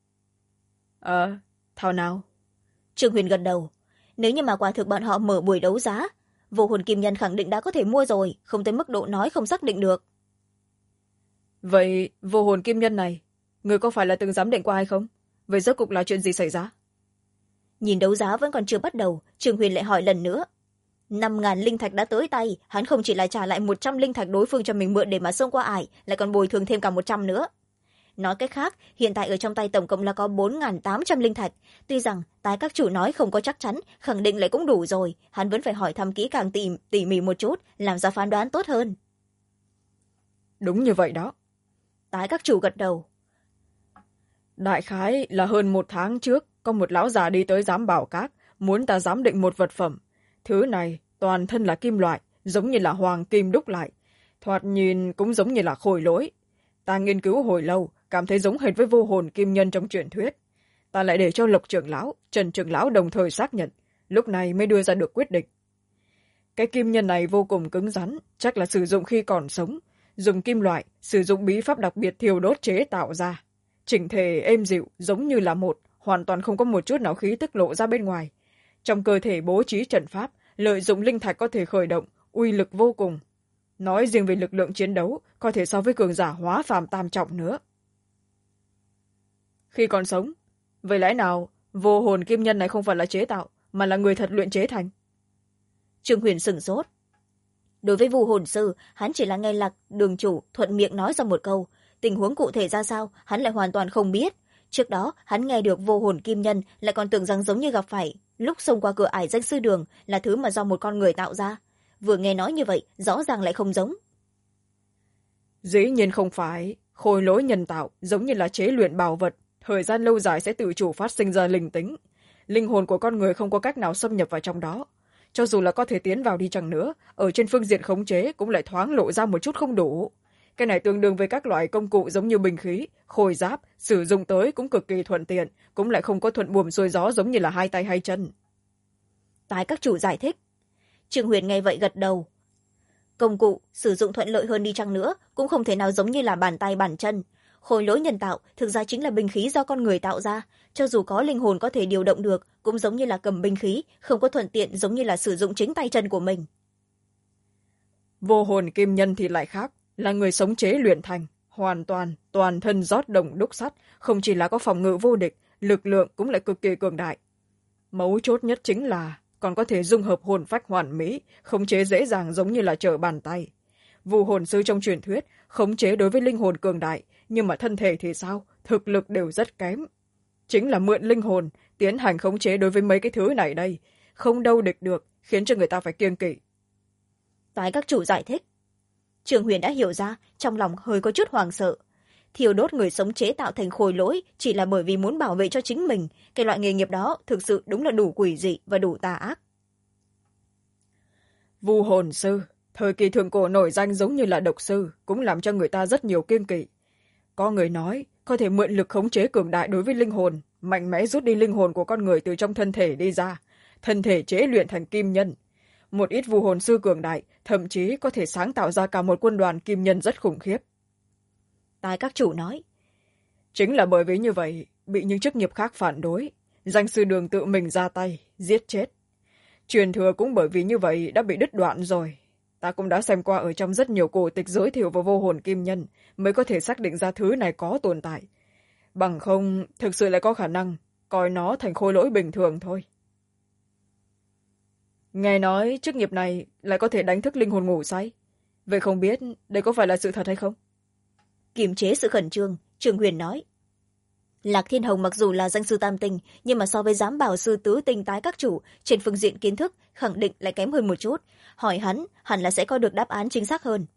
Thảo nào? Trương Huyền gật đầu. Nếu như mà quả thực bọn họ mở buổi đấu giá, vô hồn kim nhân khẳng định đã có thể mua rồi, không tới mức độ nói không xác định được. vậy vô hồn kim nhân này người có phải là từng giám định qua hay không? Vậy rốt cục là chuyện gì xảy ra? Nhìn đấu giá vẫn còn chưa bắt đầu, Trường Huyền lại hỏi lần nữa. 5.000 linh thạch đã tới tay, hắn không chỉ là trả lại 100 linh thạch đối phương cho mình mượn để mà xông qua ải, lại còn bồi thường thêm cả 100 nữa. Nói cách khác, hiện tại ở trong tay tổng cộng là có 4.800 linh thạch. Tuy rằng tái các chủ nói không có chắc chắn, khẳng định lại cũng đủ rồi, hắn vẫn phải hỏi thăm kỹ càng tỉ mỉ một chút, làm ra phán đoán tốt hơn. Đúng như vậy đó. Tái các chủ gật đầu. Đại khái là hơn 1 tháng trước, có một lão già đi tới giám bảo các, muốn ta giám định một vật phẩm. Thứ này toàn thân là kim loại, giống như là hoàng kim đúc lại, thoạt nhìn cũng giống như là khôi lỗi. Ta nghiên cứu hồi lâu, cảm thấy giống hệt với vô hồn kim nhân trong truyền thuyết. Ta lại để cho Lộc trưởng lão, Trần trưởng lão đồng thời xác nhận, lúc này mới đưa ra được quyết định. Cái kim nhân này vô cùng cứng rắn, chắc là sử dụng khi còn sống, dùng kim loại, sử dụng bí pháp đặc biệt thiêu đốt chế tạo ra. Chỉnh thể êm dịu, giống như là một, hoàn toàn không có một chút nào khí tức lộ ra bên ngoài. Trong cơ thể bố trí trận pháp, lợi dụng linh thạch có thể khởi động, uy lực vô cùng. Nói riêng về lực lượng chiến đấu, có thể so với cường giả hóa phàm tam trọng nữa. Khi còn sống, vậy lẽ nào vô hồn kim nhân này không phải là chế tạo, mà là người thật luyện chế thành? Trương Huyền sửng sốt. Đối với vu hồn sư, hắn chỉ là nghe Lạc đường chủ thuận miệng nói ra một câu, tình huống cụ thể ra sao hắn lại hoàn toàn không biết. Trước đó hắn nghe được vô hồn kim nhân lại còn tưởng rằng giống như gặp phải lúc xông qua cửa ải danh sư đường là thứ mà do một con người tạo ra. Vừa nghe nói như vậy rõ ràng lại không giống. Dĩ nhiên không phải, khôi lỗi nhân tạo giống như là chế luyện bảo vật, thời gian lâu dài sẽ tự chủ phát sinh ra linh tính. Linh hồn của con người không có cách nào xâm nhập vào trong đó. Cho dù là có thể tiến vào đi chăng nữa, ở trên phương diện khống chế cũng lại thoáng lộ ra một chút không đủ. Cái này tương đương với các loại công cụ giống như bình khí, khôi giáp, sử dụng tới cũng cực kỳ thuận tiện, cũng lại không có thuận buồm xuôi gió giống như là hai tay hai chân. Tái các chủ giải thích. Trương Huyền nghe vậy gật đầu. Công cụ sử dụng thuận lợi hơn đi chăng nữa cũng không thể nào giống như là bàn tay bàn chân. Khối lỗi nhân tạo thực ra chính là binh khí do con người tạo ra, cho dù có linh hồn có thể điều động được cũng giống như là cầm binh khí, không có thuận tiện giống như là sử dụng chính tay chân của mình. Vô hồn kim nhân thì lại khác, là người sống chế luyện thành, hoàn toàn thân rót đồng đúc sắt, không chỉ là có phòng ngự vô địch, lực lượng cũng lại cực kỳ cường đại. Mấu chốt nhất chính là còn có thể dung hợp hồn phách hoàn mỹ, khống chế dễ dàng giống như là trở bàn tay. Vu hồn sư trong truyền thuyết khống chế đối với linh hồn cường đại, nhưng mà thân thể thì sao, thực lực đều rất kém. Chính là mượn linh hồn tiến hành khống chế đối với mấy cái thứ này đây, không đâu địch được, khiến cho người ta phải kiêng kỵ. Tái các chủ giải thích. Trường Huyền đã hiểu ra, trong lòng hơi có chút hoảng sợ. Thiêu đốt người sống chế tạo thành khôi lỗi chỉ là bởi vì muốn bảo vệ cho chính mình. Cái loại nghề nghiệp đó thực sự đúng là đủ quỷ dị và đủ tà ác. Vu hồn sư, thời kỳ thượng cổ nổi danh giống như là độc sư, cũng làm cho người ta rất nhiều kiêng kỵ. Có người nói, có thể mượn lực khống chế cường đại đối với linh hồn, mạnh mẽ rút đi linh hồn của con người từ trong thân thể đi ra, thân thể chế luyện thành kim nhân. Một ít vu hồn sư cường đại, thậm chí có thể sáng tạo ra cả một quân đoàn kim nhân rất khủng khiếp. Tài các chủ nói. Chính là bởi vì như vậy, bị những chức nghiệp khác phản đối, danh sư đường tự mình ra tay, giết chết. Truyền thừa cũng bởi vì như vậy đã bị đứt đoạn rồi. Ta cũng đã xem qua ở trong rất nhiều cổ tịch giới thiệu về vô hồn kim nhân, mới có thể xác định ra thứ này có tồn tại. Bằng không, thực sự lại có khả năng coi nó thành khôi lỗi bình thường thôi. Nghe nói chức nghiệp này lại có thể đánh thức linh hồn ngủ say. Vậy không biết đây có phải là sự thật hay không? Kiềm chế sự khẩn trương, Trường Huyền nói. Lạc Thiên Hồng mặc dù là danh sư tam tinh, nhưng mà so với giám bảo sư tứ tinh tái các chủ, trên phương diện kiến thức khẳng định lại kém hơn một chút. Hỏi hắn, hẳn là sẽ có được đáp án chính xác hơn.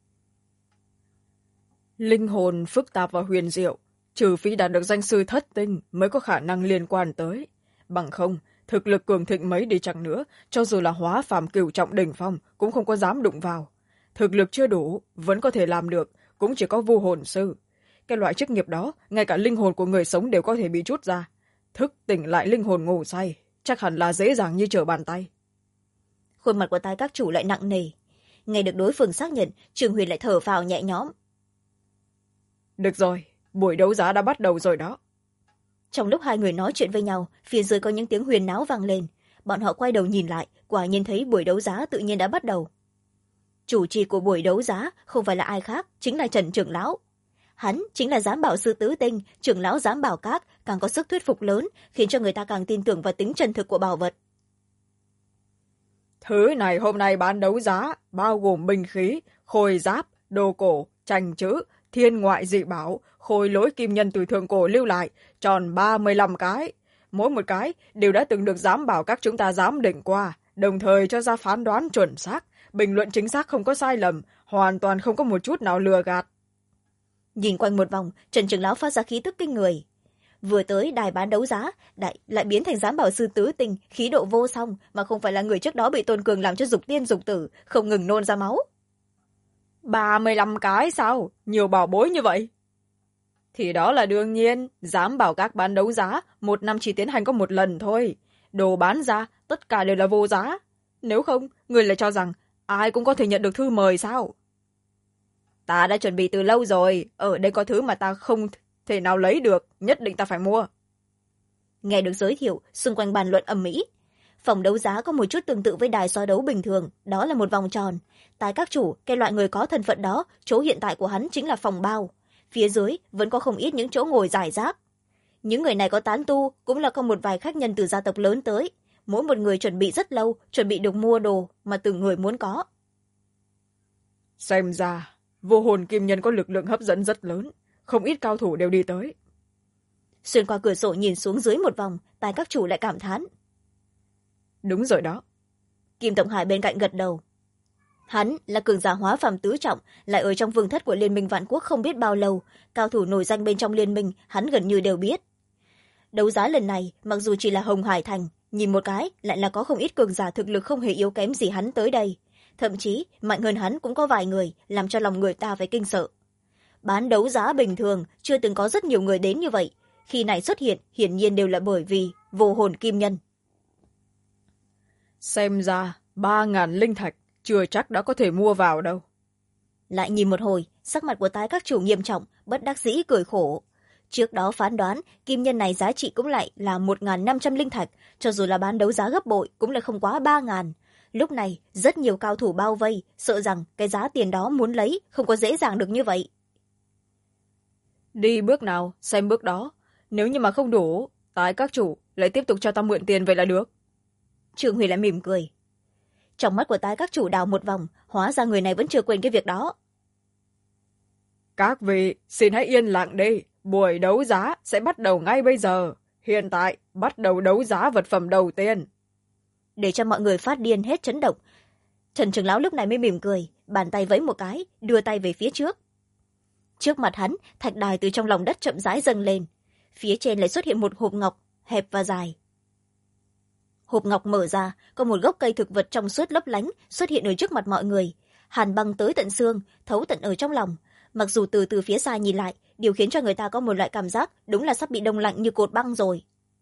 Linh hồn phức tạp và huyền diệu, trừ phi đạt được danh sư thất tinh mới có khả năng liên quan tới. Bằng không, thực lực cường thịnh mấy đi chăng nữa, cho dù là hóa phàm cửu trọng đỉnh phong cũng không có dám đụng vào. Thực lực chưa đủ, vẫn có thể làm được, cũng chỉ có vu hồn sư. Cái loại chức nghiệp đó, ngay cả linh hồn của người sống đều có thể bị trút ra. Thức tỉnh lại linh hồn ngủ say, chắc hẳn là dễ dàng như trở bàn tay. Khuôn mặt của tái các chủ lại nặng nề. Nghe được đối phương xác nhận, Trường Huyền lại thở phào nhẹ nhõm. Được rồi, buổi đấu giá đã bắt đầu rồi đó. Trong lúc hai người nói chuyện với nhau, phía dưới có những tiếng huyền náo vang lên. Bọn họ quay đầu nhìn lại, quả nhiên thấy buổi đấu giá tự nhiên đã bắt đầu. Chủ trì của buổi đấu giá không phải là ai khác, chính là Trần trưởng lão. hắn chính là giám bảo sư tứ tinh, trưởng lão giám bảo các, càng có sức thuyết phục lớn, khiến cho người ta càng tin tưởng vào tính chân thực của bảo vật. Thứ này hôm nay bán đấu giá bao gồm binh khí, khôi giáp, đồ cổ, tranh chữ, thiên ngoại dị bảo, khôi lỗi kim nhân từ thượng cổ lưu lại, tròn 35 cái. Mỗi một cái đều đã từng được giám bảo các chúng ta giám định qua, đồng thời cho ra phán đoán chuẩn xác, bình luận chính xác không có sai lầm, hoàn toàn không có một chút nào lừa gạt. Nhìn quanh một vòng, Trần trưởng lão phát ra khí tức kinh người. Vừa tới đài bán đấu giá, lại biến thành giám bảo sư tứ tinh, khí độ vô song, mà không phải là người trước đó bị Tôn Cường làm cho dục tiên dục tử, không ngừng nôn ra máu. 35 cái sao? Nhiều bảo bối như vậy? Thì đó là đương nhiên, giám bảo các bán đấu giá, một năm chỉ tiến hành có một lần thôi. Đồ bán ra, tất cả đều là vô giá. Nếu không, người lại cho rằng ai cũng có thể nhận được thư mời sao? Ta đã chuẩn bị từ lâu rồi, ở đây có thứ mà ta không thể nào lấy được, nhất định ta phải mua. Nghe được giới thiệu, xung quanh bàn luận ầm ĩ. Phòng đấu giá có một chút tương tự với đài so đấu bình thường, đó là một vòng tròn. Tại các chủ, cái loại người có thân phận đó, chỗ hiện tại của hắn chính là phòng bao. Phía dưới vẫn có không ít những chỗ ngồi rải rác. Những người này có tán tu, cũng là có một vài khách nhân từ gia tộc lớn tới. Mỗi một người chuẩn bị rất lâu, chuẩn bị được mua đồ mà từng người muốn có. Xem ra, vô hồn kim nhân có lực lượng hấp dẫn rất lớn, không ít cao thủ đều đi tới. Xuyên qua cửa sổ nhìn xuống dưới một vòng, tài các chủ lại cảm thán. Đúng rồi đó. Kim Tổng Hải bên cạnh gật đầu. Hắn là cường giả hóa phàm tứ trọng, lại ở trong vương thất của Liên minh Vạn Quốc không biết bao lâu, cao thủ nổi danh bên trong liên minh hắn gần như đều biết. Đấu giá lần này, mặc dù chỉ là Hồng Hải Thành, nhìn một cái lại là có không ít cường giả thực lực không hề yếu kém gì hắn tới đây. Thậm chí, mạnh hơn hắn cũng có vài người, làm cho lòng người ta phải kinh sợ. Bán đấu giá bình thường, chưa từng có rất nhiều người đến như vậy. Khi này xuất hiện, hiển nhiên đều là bởi vì vô hồn kim nhân. Xem ra, 3.000 linh thạch, chưa chắc đã có thể mua vào đâu. Lại nhìn một hồi, sắc mặt của tái các chủ nghiêm trọng, bất đắc dĩ cười khổ. Trước đó phán đoán, kim nhân này giá trị cũng lại là 1.500 linh thạch, cho dù là bán đấu giá gấp bội cũng là không quá 3.000. Lúc này, rất nhiều cao thủ bao vây, sợ rằng cái giá tiền đó muốn lấy không có dễ dàng được như vậy. Đi bước nào, xem bước đó. Nếu như mà không đủ, tái các chủ lại tiếp tục cho ta mượn tiền vậy là được. Trương Huy lại mỉm cười. Trong mắt của tái các chủ đào một vòng, hóa ra người này vẫn chưa quên cái việc đó. Các vị, xin hãy yên lặng đi. Buổi đấu giá sẽ bắt đầu ngay bây giờ. Hiện tại, bắt đầu đấu giá vật phẩm đầu tiên. Để cho mọi người phát điên hết chấn động, Trần trưởng lão lúc này mới mỉm cười, bàn tay vẫy một cái, đưa tay về phía trước. Trước mặt hắn, thạch đài từ trong lòng đất chậm rãi dâng lên. Phía trên lại xuất hiện một hộp ngọc, hẹp và dài. Hộp ngọc mở ra, có một gốc cây thực vật trong suốt lấp lánh xuất hiện ở trước mặt mọi người. Hàn băng tới tận xương, thấu tận ở trong lòng. Mặc dù từ phía xa nhìn lại, điều khiến cho người ta có một loại cảm giác đúng là sắp bị đông lạnh như cột băng rồi.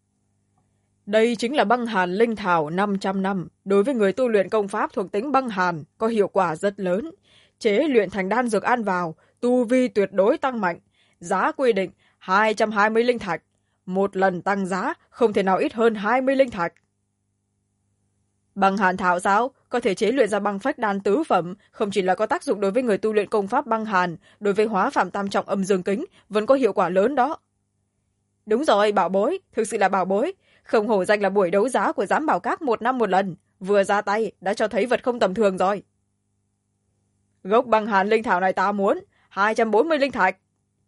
Đây chính là băng hàn linh thảo 500 năm. Đối với người tu luyện công pháp thuộc tính băng hàn, có hiệu quả rất lớn. Chế luyện thành đan dược ăn vào, tu vi tuyệt đối tăng mạnh. Giá quy định 220 linh thạch. Một lần tăng giá, không thể nào ít hơn 20 linh thạch. Băng hàn thảo sao? Có thể chế luyện ra băng phách đan tứ phẩm, không chỉ là có tác dụng đối với người tu luyện công pháp băng hàn, đối với hóa phạm tam trọng âm dương kính, vẫn có hiệu quả lớn đó. Đúng rồi, bảo bối, thực sự là bảo bối. Không hổ danh là buổi đấu giá của giám bảo các một năm một lần. Vừa ra tay, đã cho thấy vật không tầm thường rồi. Gốc băng hàn linh thảo này ta muốn, 240 linh thạch.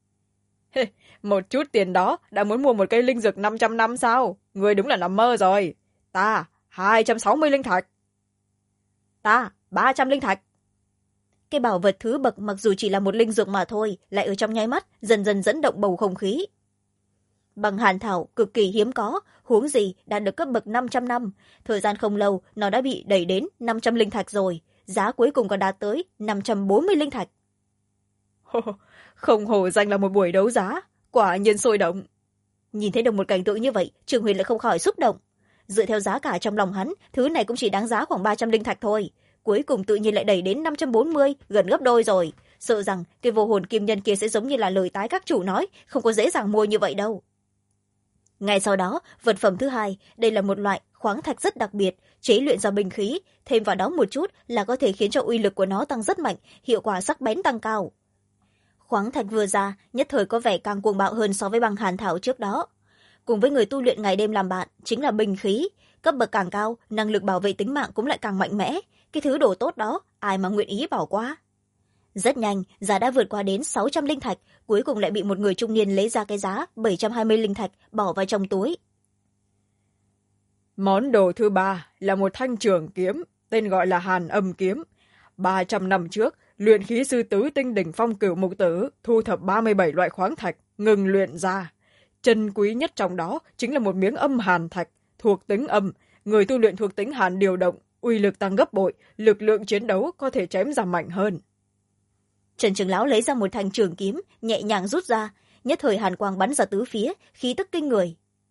Một chút tiền đó, đã muốn mua một cây linh dược 500 năm sao? Người đúng là nằm mơ rồi. Ta, 260 linh thạch. Ta, 300 linh thạch. Cái bảo vật thứ bậc mặc dù chỉ là một linh dược mà thôi, lại ở trong nháy mắt, dần dần dẫn động bầu không khí. Băng hàn thảo cực kỳ hiếm có, huống gì đã được cấp bậc 500 năm. Thời gian không lâu, nó đã bị đẩy đến 500 linh thạch rồi. Giá cuối cùng còn đạt tới 540 linh thạch. Không hổ danh là một buổi đấu giá, quả nhiên sôi động. Nhìn thấy được một cảnh tượng như vậy, Trường Huyền lại không khỏi xúc động. Dựa theo giá cả trong lòng hắn, thứ này cũng chỉ đáng giá khoảng 300 linh thạch thôi. Cuối cùng tự nhiên lại đẩy đến 540, gần gấp đôi rồi. Sợ rằng cái vô hồn kim nhân kia sẽ giống như là lời tái các chủ nói, không có dễ dàng mua như vậy đâu. Ngay sau đó, vật phẩm thứ hai, đây là một loại khoáng thạch rất đặc biệt, chế luyện ra binh khí, thêm vào đó một chút là có thể khiến cho uy lực của nó tăng rất mạnh, hiệu quả sắc bén tăng cao. khoáng thạch vừa ra nhất thời có vẻ càng cuồng bạo hơn so với băng hàn thảo trước đó. Cùng với người tu luyện ngày đêm làm bạn chính là binh khí, cấp bậc càng cao năng lực bảo vệ tính mạng cũng lại càng mạnh mẽ. Cái thứ đồ tốt đó ai mà nguyện ý bỏ qua. Rất nhanh giá đã vượt qua đến 600 linh thạch, cuối cùng lại bị một người trung niên lấy ra cái giá 720 linh thạch bỏ vào trong túi. Món đồ thứ ba là một thanh trường kiếm, tên gọi là Hàn Âm kiếm. 300 năm trước, luyện khí sư tứ tinh đỉnh phong cửu mục tử thu thập 37 loại khoáng thạch, ngừng luyện ra. Chân quý nhất trong đó chính là một miếng âm hàn thạch, thuộc tính âm. Người tu luyện thuộc tính hàn điều động, uy lực tăng gấp bội, lực lượng chiến đấu có thể chém ra mạnh hơn. Trần trưởng lão lấy ra một thanh trường kiếm, nhẹ nhàng rút ra, nhất thời hàn quang bắn ra tứ phía, khí tức kinh người.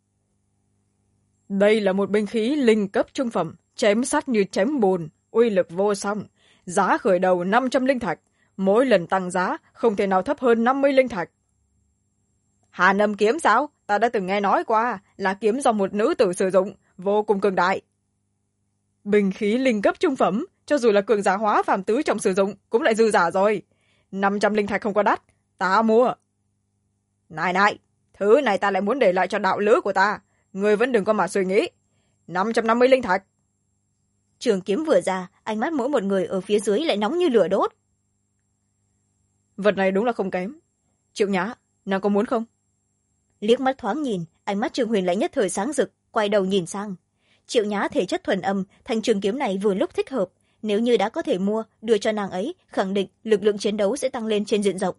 Đây là một binh khí linh cấp trung phẩm, chém sắt như chém bùn, uy lực vô song. Giá khởi đầu 500 linh thạch, mỗi lần tăng giá không thể nào thấp hơn 50 linh thạch. Hàn Âm kiếm sao? Ta đã từng nghe nói qua, là kiếm do một nữ tử sử dụng, vô cùng cường đại. Binh khí linh cấp trung phẩm, cho dù là cường giả hóa phàm tứ trọng sử dụng, cũng lại dư giả rồi. 500 linh thạch không có đắt, ta mua. Này, thứ này ta lại muốn để lại cho đạo lữ của ta. Người vẫn đừng có mà suy nghĩ. 550 linh thạch. Trường kiếm vừa ra, ánh mắt mỗi một người ở phía dưới lại nóng như lửa đốt. Vật này đúng là không kém. Triệu Nhã, nàng có muốn không? Liếc mắt thoáng nhìn, ánh mắt Trương Huyền lại nhất thời sáng rực, quay đầu nhìn sang. Triệu Nhã thể chất thuần âm, thanh trường kiếm này vừa lúc thích hợp. Nếu như đã có thể mua, đưa cho nàng ấy, khẳng định lực lượng chiến đấu sẽ tăng lên trên diện rộng.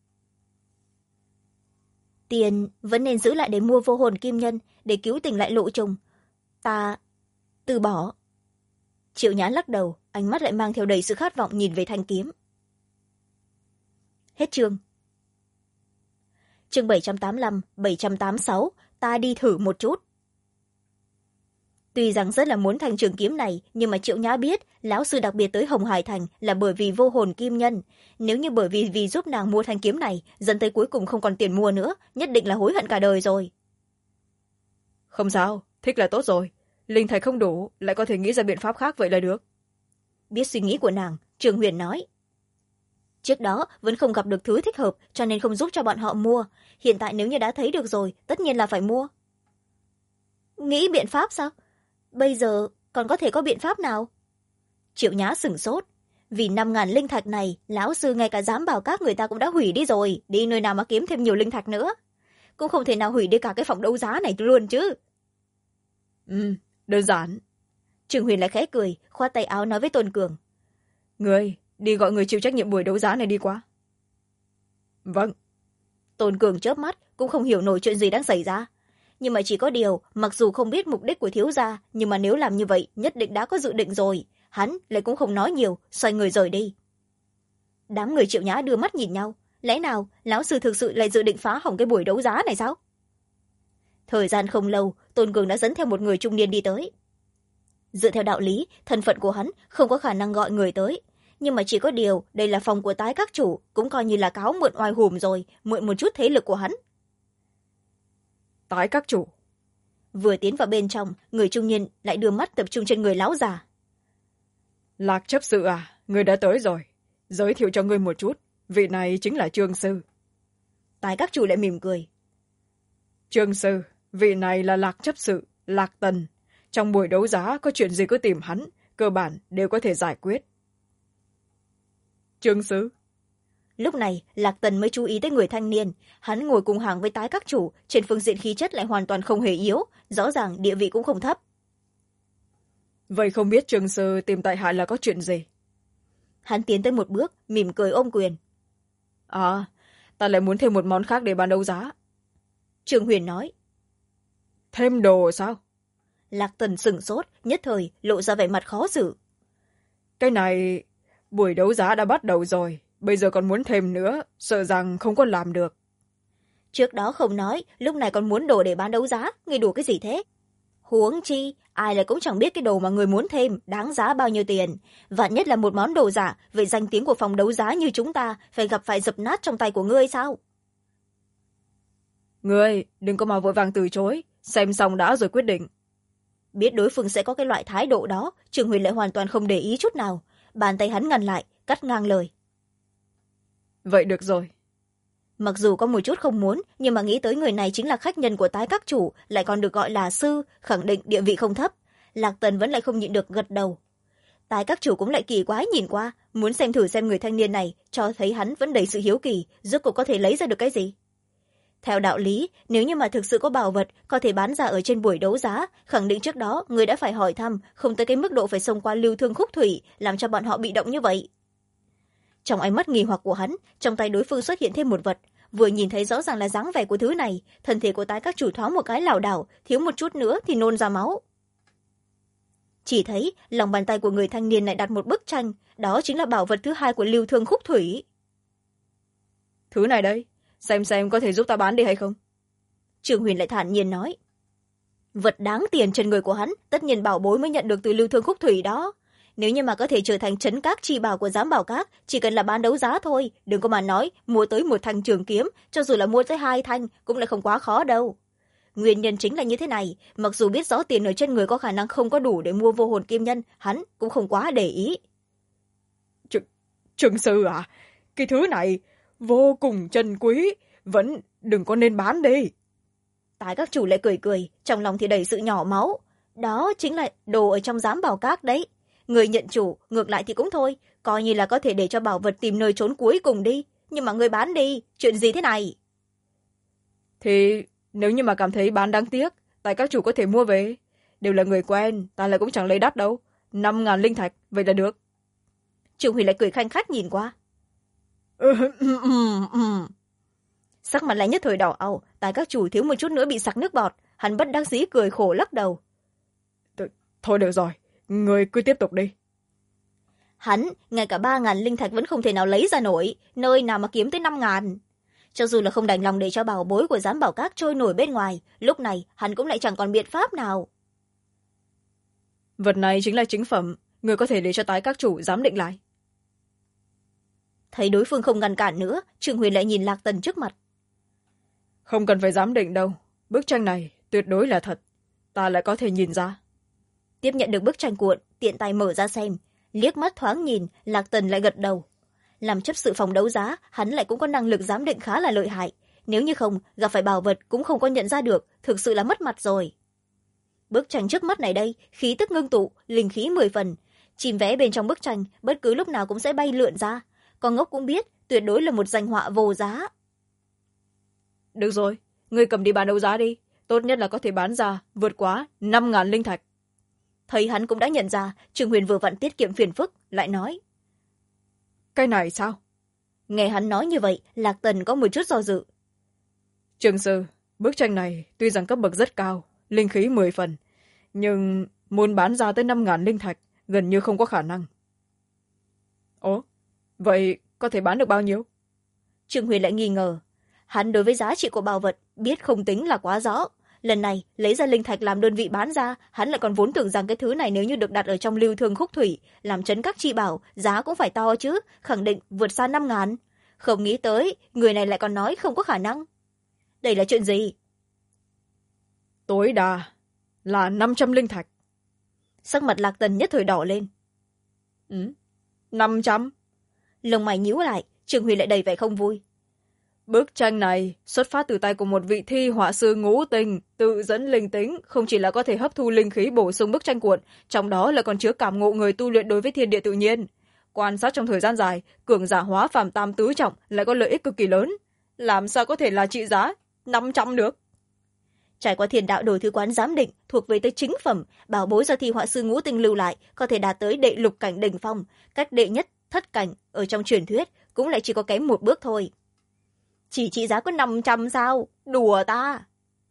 Tiền vẫn nên giữ lại để mua vô hồn kim nhân, để cứu tình lại lộ trùng. Ta từ bỏ. Triệu Nhã lắc đầu, ánh mắt lại mang theo đầy sự khát vọng nhìn về thanh kiếm. Hết chương. Chương 785, 786, ta đi thử một chút. Tuy rằng rất là muốn thanh trường kiếm này, nhưng mà Triệu Nhã biết lão sư đặc biệt tới Hồng Hải Thành là bởi vì vô hồn kim nhân. Nếu như bởi vì giúp nàng mua thanh kiếm này, dẫn tới cuối cùng không còn tiền mua nữa, nhất định là hối hận cả đời rồi. Không sao, thích là tốt rồi. Linh thạch không đủ, lại có thể nghĩ ra biện pháp khác vậy là được. Biết suy nghĩ của nàng, Trường Huyền nói. Trước đó vẫn không gặp được thứ thích hợp, cho nên không giúp cho bọn họ mua. Hiện tại nếu như đã thấy được rồi, tất nhiên là phải mua. Nghĩ biện pháp sao? Bây giờ còn có thể có biện pháp nào? Triệu Nhã sửng sốt. Vì 5.000 linh thạch này, lão sư ngay cả giám bảo các người ta cũng đã hủy đi rồi, đi nơi nào mà kiếm thêm nhiều linh thạch nữa. Cũng không thể nào hủy đi cả cái phòng đấu giá này luôn chứ. Đơn giản. Trường Huyền lại khẽ cười, khoát tay áo nói với Tôn Cường. Người, đi gọi người chịu trách nhiệm buổi đấu giá này đi qua. Vâng. Tôn Cường chớp mắt, cũng không hiểu nổi chuyện gì đang xảy ra. Nhưng mà chỉ có điều, mặc dù không biết mục đích của thiếu gia, nhưng mà nếu làm như vậy, nhất định đã có dự định rồi. Hắn lại cũng không nói nhiều, xoay người rời đi. Đám người Triệu Nhã đưa mắt nhìn nhau. Lẽ nào, lão sư thực sự lại dự định phá hỏng cái buổi đấu giá này sao? Thời gian không lâu, Tôn Cường đã dẫn theo một người trung niên đi tới. Dựa theo đạo lý, thân phận của hắn không có khả năng gọi người tới. Nhưng mà chỉ có điều, đây là phòng của tái các chủ, cũng coi như là cáo mượn oai hùm rồi, mượn một chút thế lực của hắn. Tái các chủ. Vừa tiến vào bên trong, người trung niên lại đưa mắt tập trung trên người lão già. Lạc chấp sự à, người đã tới rồi. Giới thiệu cho ngươi một chút, vị này chính là Trương sư. Tái các chủ lại mỉm cười. Trương sư, vị này là Lạc chấp sự, Lạc Tần. Trong buổi đấu giá có chuyện gì cứ tìm hắn, cơ bản đều có thể giải quyết. Trương sư. Lúc này, Lạc Tần mới chú ý tới người thanh niên. Hắn ngồi cùng hàng với tái các chủ, trên phương diện khí chất lại hoàn toàn không hề yếu, rõ ràng địa vị cũng không thấp. Vậy không biết Trương sư tìm tại hạ là có chuyện gì? Hắn tiến tới một bước, mỉm cười ôm quyền. À, ta lại muốn thêm một món khác để bán đấu giá. Trương Huyền nói. Thêm đồ sao? Lạc Tần sửng sốt, nhất thời lộ ra vẻ mặt khó xử. Cái này, buổi đấu giá đã bắt đầu rồi, bây giờ còn muốn thêm nữa, sợ rằng không có làm được. Trước đó không nói, lúc này còn muốn đồ để bán đấu giá, người đùa cái gì thế? Huống chi, ai lại cũng chẳng biết cái đồ mà người muốn thêm đáng giá bao nhiêu tiền. Vạn nhất là một món đồ giả, vậy danh tiếng của phòng đấu giá như chúng ta phải gặp phải dập nát trong tay của ngươi sao? Ngươi đừng có mà vội vàng từ chối, xem xong đã rồi quyết định. Biết đối phương sẽ có cái loại thái độ đó, Trường Huyền lại hoàn toàn không để ý chút nào. Bàn tay hắn ngăn lại, cắt ngang lời. Vậy được rồi, mặc dù có một chút không muốn, nhưng mà nghĩ tới người này chính là khách nhân của tái các chủ, lại còn được gọi là sư, khẳng định địa vị không thấp. Lạc Tần vẫn lại không nhịn được gật đầu. Tái các chủ cũng lại kỳ quái nhìn qua, muốn xem thử xem người thanh niên này, cho thấy hắn vẫn đầy sự hiếu kỳ, rốt cuộc có thể lấy ra được cái gì. Theo đạo lý, nếu như mà thực sự có bảo vật có thể bán ra ở trên buổi đấu giá, khẳng định trước đó người đã phải hỏi thăm, không tới cái mức độ phải xông qua lưu thương khúc thủy, làm cho bọn họ bị động như vậy. Trong ánh mắt nghi hoặc của hắn, trong tay đối phương xuất hiện thêm một vật, vừa nhìn thấy rõ ràng là dáng vẻ của thứ này, thân thể của tái các chủ thoáng một cái lảo đảo, thiếu một chút nữa thì nôn ra máu. Chỉ thấy lòng bàn tay của người thanh niên lại đặt một bức tranh, đó chính là bảo vật thứ hai của lưu thương khúc thủy. Thứ này đây, xem có thể giúp ta bán đi hay không. Trường Huyền lại thản nhiên nói. Vật đáng tiền trên người của hắn, tất nhiên bảo bối mới nhận được từ lưu thương khúc thủy đó. Nếu như mà có thể trở thành trấn các chi bảo của giám bảo các, chỉ cần là bán đấu giá thôi, đừng có mà nói mua tới một thanh trường kiếm, cho dù là mua tới 2 thanh cũng lại không quá khó đâu. Nguyên nhân chính là như thế này, mặc dù biết rõ tiền ở trên người có khả năng không có đủ để mua vô hồn kim nhân, hắn cũng không quá để ý. Trường sư à, cái thứ này vô cùng chân quý, vẫn đừng có nên bán đi. Tái các chủ lại cười cười, trong lòng thì đầy sự nhỏ máu. Đó chính là đồ ở trong giám bảo các đấy. Người nhận chủ, ngược lại thì cũng thôi, coi như là có thể để cho bảo vật tìm nơi trốn cuối cùng đi. Nhưng mà người bán đi, chuyện gì thế này? Thì nếu như mà cảm thấy bán đáng tiếc, tại các chủ có thể mua về. Đều là người quen, ta lại cũng chẳng lấy đắt đâu. 5.000 linh thạch, vậy là được. Trường Huyền lại cười khanh khách nhìn qua. Sắc mặt lại nhất thời đỏ au, tại các chủ thiếu một chút nữa bị sặc nước bọt. Hắn bất đắc dĩ cười khổ lắc đầu. Thôi được rồi, người cứ tiếp tục đi. Hắn, ngay cả 3.000 linh thạch vẫn không thể nào lấy ra nổi, nơi nào mà kiếm tới 5.000. Cho dù là không đành lòng để cho bảo bối của giám bảo các trôi nổi bên ngoài, lúc này hắn cũng lại chẳng còn biện pháp nào. Vật này chính là chính phẩm, người có thể để cho tái các chủ giám định lại. Thấy đối phương không ngăn cản nữa, Trường Huyền lại nhìn Lạc Tần trước mặt. Không cần phải giám định đâu, bức tranh này tuyệt đối là thật, ta lại có thể nhìn ra. Tiếp nhận được bức tranh cuộn, tiện tay mở ra xem, liếc mắt thoáng nhìn, Lạc Tần lại gật đầu. Làm chấp sự phòng đấu giá, hắn lại cũng có năng lực giám định khá là lợi hại. Nếu như không, gặp phải bảo vật cũng không có nhận ra được, thực sự là mất mặt rồi. Bức tranh trước mắt này đây, khí tức ngưng tụ, linh khí 10 phần. Chìm vẽ bên trong bức tranh, bất cứ lúc nào cũng sẽ bay lượn ra. Con ngốc cũng biết, tuyệt đối là một danh họa vô giá. Được rồi, ngươi cầm đi bán đấu giá đi. Tốt nhất là có thể bán ra, vượt quá 5.000 linh thạch. Thấy hắn cũng đã nhận ra, Trường Huyền vừa vặn tiết kiệm phiền phức, lại nói. Cái này sao? Nghe hắn nói như vậy, Lạc Tần có một chút do dự. Trường sư, bức tranh này tuy rằng cấp bậc rất cao, linh khí 10 phần, nhưng muốn bán ra tới 5.000 linh thạch gần như không có khả năng. Ồ, vậy có thể bán được bao nhiêu? Trường Huyền lại nghi ngờ. Hắn đối với giá trị của bảo vật biết không tính là quá rõ. Lần này lấy ra linh thạch làm đơn vị bán ra, hắn lại còn vốn tưởng rằng cái thứ này nếu như được đặt ở trong lưu thương khúc thủy làm trấn các chi bảo, giá cũng phải to chứ, khẳng định vượt xa 5.000. Không nghĩ tới người này lại còn nói không có khả năng. Đây là chuyện gì? Tối đa là 500 linh thạch. Sắc mặt Lạc Tần nhất thời đỏ lên. 500? Lông mày nhíu lại, Trường Huyền lại đầy vẻ không vui. Bức tranh này xuất phát từ tay của một vị thi họa sư ngũ tình, tự dẫn linh tính, không chỉ là có thể hấp thu linh khí bổ sung bức tranh cuộn, trong đó là còn chứa cảm ngộ người tu luyện đối với thiên địa tự nhiên. Quan sát trong thời gian dài, cường giả hóa phàm tam tứ trọng lại có lợi ích cực kỳ lớn. Làm sao có thể là trị giá 500 được? Trải qua thiên đạo đổi thứ quán giám định, thuộc về tới chính phẩm, bảo bối do thi họa sư ngũ tình lưu lại, có thể đạt tới đệ lục cảnh đỉnh phong, cách đệ nhất thất cảnh ở trong truyền thuyết cũng lại chỉ có kém một bước thôi. Chỉ trị giá có 500 sao? Đùa ta.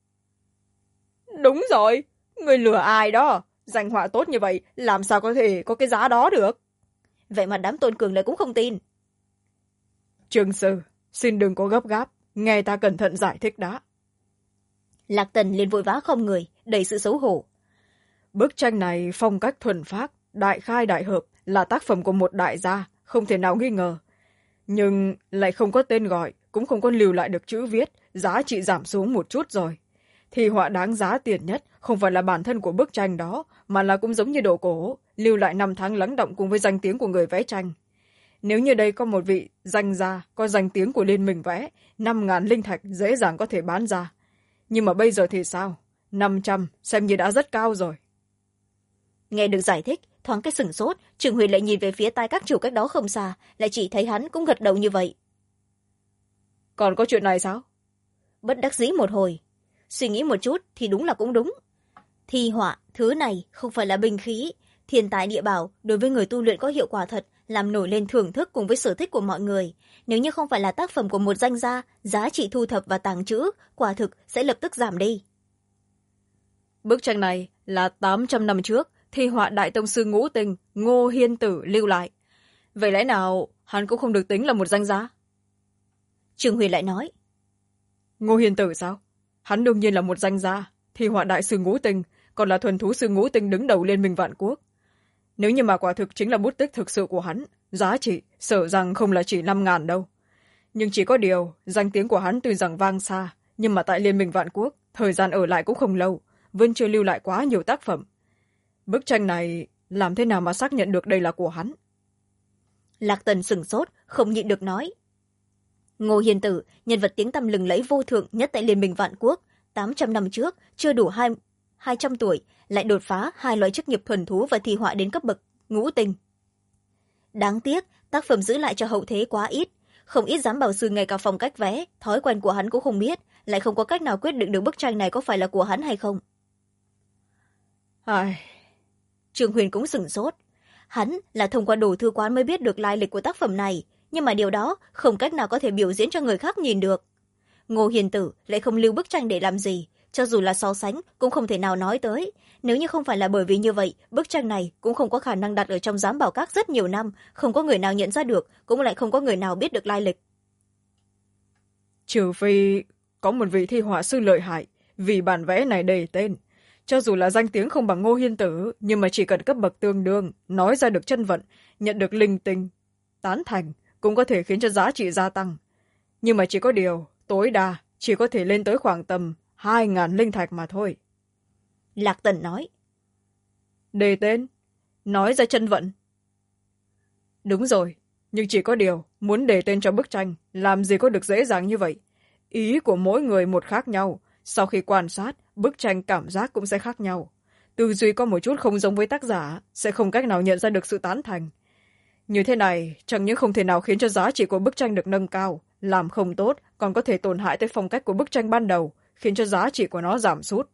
Đúng rồi, người lừa ai đó? Danh họa tốt như vậy, làm sao có thể có cái giá đó được? Vậy mà đám Tôn Cường lại cũng không tin. Trường sư, xin đừng có gấp gáp, nghe ta cẩn thận giải thích đã. Lạc Tần liền vội vã không người, đầy sự xấu hổ. Bức tranh này phong cách thuần phác, đại khai đại hợp, là tác phẩm của một đại gia, không thể nào nghi ngờ. Nhưng lại không có tên gọi, cũng không có lưu lại được chữ viết, giá trị giảm xuống một chút rồi. Thì họa đáng giá tiền nhất không phải là bản thân của bức tranh đó, mà là cũng giống như đồ cổ, lưu lại 5 tháng lắng động cùng với danh tiếng của người vẽ tranh. nếu như đây có một vị danh gia có danh tiếng của liên minh vẽ, 5.000 linh thạch dễ dàng có thể bán ra. Nhưng mà bây giờ thì sao? 500 xem như đã rất cao rồi. Nghe được giải thích, thoáng cái sửng sốt, Trường Huyền lại nhìn về phía tai các chủ cách đó không xa, lại chỉ thấy hắn cũng gật đầu như vậy. Còn có chuyện này sao? Bất đắc dĩ một hồi, suy nghĩ một chút thì đúng là cũng đúng. Thi họa, thứ này không phải là binh khí, thiên tài địa bảo đối với người tu luyện có hiệu quả thật, làm nổi lên thưởng thức cùng với sở thích của mọi người. Nếu như không phải là tác phẩm của một danh gia, giá trị thu thập và tàng trữ quả thực sẽ lập tức giảm đi. Bức tranh này là 800 năm trước thi họa đại tông sư ngũ tình Ngô Hiên Tử lưu lại. Vậy lẽ nào hắn cũng không được tính là một danh gia? Trường Huyền lại nói. Ngô Hiên Tử sao? Hắn đương nhiên là một danh gia, thi họa đại sư ngũ tình, còn là thuần thú sư ngũ tình đứng đầu liên minh vạn quốc. Nếu như mà quả thực chính là bút tích thực sự của hắn, giá trị sợ rằng không là chỉ 5.000 đâu. Nhưng chỉ có điều, danh tiếng của hắn tuy rằng vang xa, nhưng mà tại liên minh vạn quốc, thời gian ở lại cũng không lâu, vẫn chưa lưu lại quá nhiều tác phẩm. Bức tranh này làm thế nào mà xác nhận được đây là của hắn? Lạc Tần sửng sốt, không nhịn được nói. Ngô Hiền Tử, nhân vật tiếng tăm lừng lẫy vô thượng nhất tại liên minh vạn quốc, 800 năm trước, chưa đủ 200 tuổi, lại đột phá 2 loại chức nghiệp thuần thú và thi họa đến cấp bậc ngũ tình. Đáng tiếc, tác phẩm giữ lại cho hậu thế quá ít. Không ít giám bảo sư ngay cả phong cách vẽ, thói quen của hắn cũng không biết, lại không có cách nào quyết định được bức tranh này có phải là của hắn hay không. Trương Huyền cũng sửng sốt. Hắn là thông qua đồ thư quán mới biết được lai lịch của tác phẩm này, nhưng mà điều đó không cách nào có thể biểu diễn cho người khác nhìn được. Ngô Hiền Tử lại không lưu bức tranh để làm gì, cho dù là so sánh cũng không thể nào nói tới. Nếu như không phải là bởi vì như vậy, bức tranh này cũng không có khả năng đặt ở trong giám bảo các rất nhiều năm, không có người nào nhận ra được, cũng lại không có người nào biết được lai lịch. Trừ phi có một vị thi họa sư lợi hại, vì bản vẽ này đầy tên. Cho dù là danh tiếng không bằng Ngô Hiên Tử, nhưng mà chỉ cần cấp bậc tương đương, nói ra được chân vận, nhận được linh tinh, tán thành, cũng có thể khiến cho giá trị gia tăng. Nhưng mà chỉ có điều, tối đa chỉ có thể lên tới khoảng tầm 2.000 linh thạch mà thôi. Lạc Tần nói. Đề tên, nói ra chân vận. Đúng rồi, nhưng chỉ có điều, muốn đề tên cho bức tranh, làm gì có được dễ dàng như vậy. Ý của mỗi người một khác nhau, sau khi quan sát, bức tranh cảm giác cũng sẽ khác nhau. Tư duy có một chút không giống với tác giả, sẽ không cách nào nhận ra được sự tán thành. Như thế này, chẳng những không thể nào khiến cho giá trị của bức tranh được nâng cao, làm không tốt, còn có thể tổn hại tới phong cách của bức tranh ban đầu, khiến cho giá trị của nó giảm sút.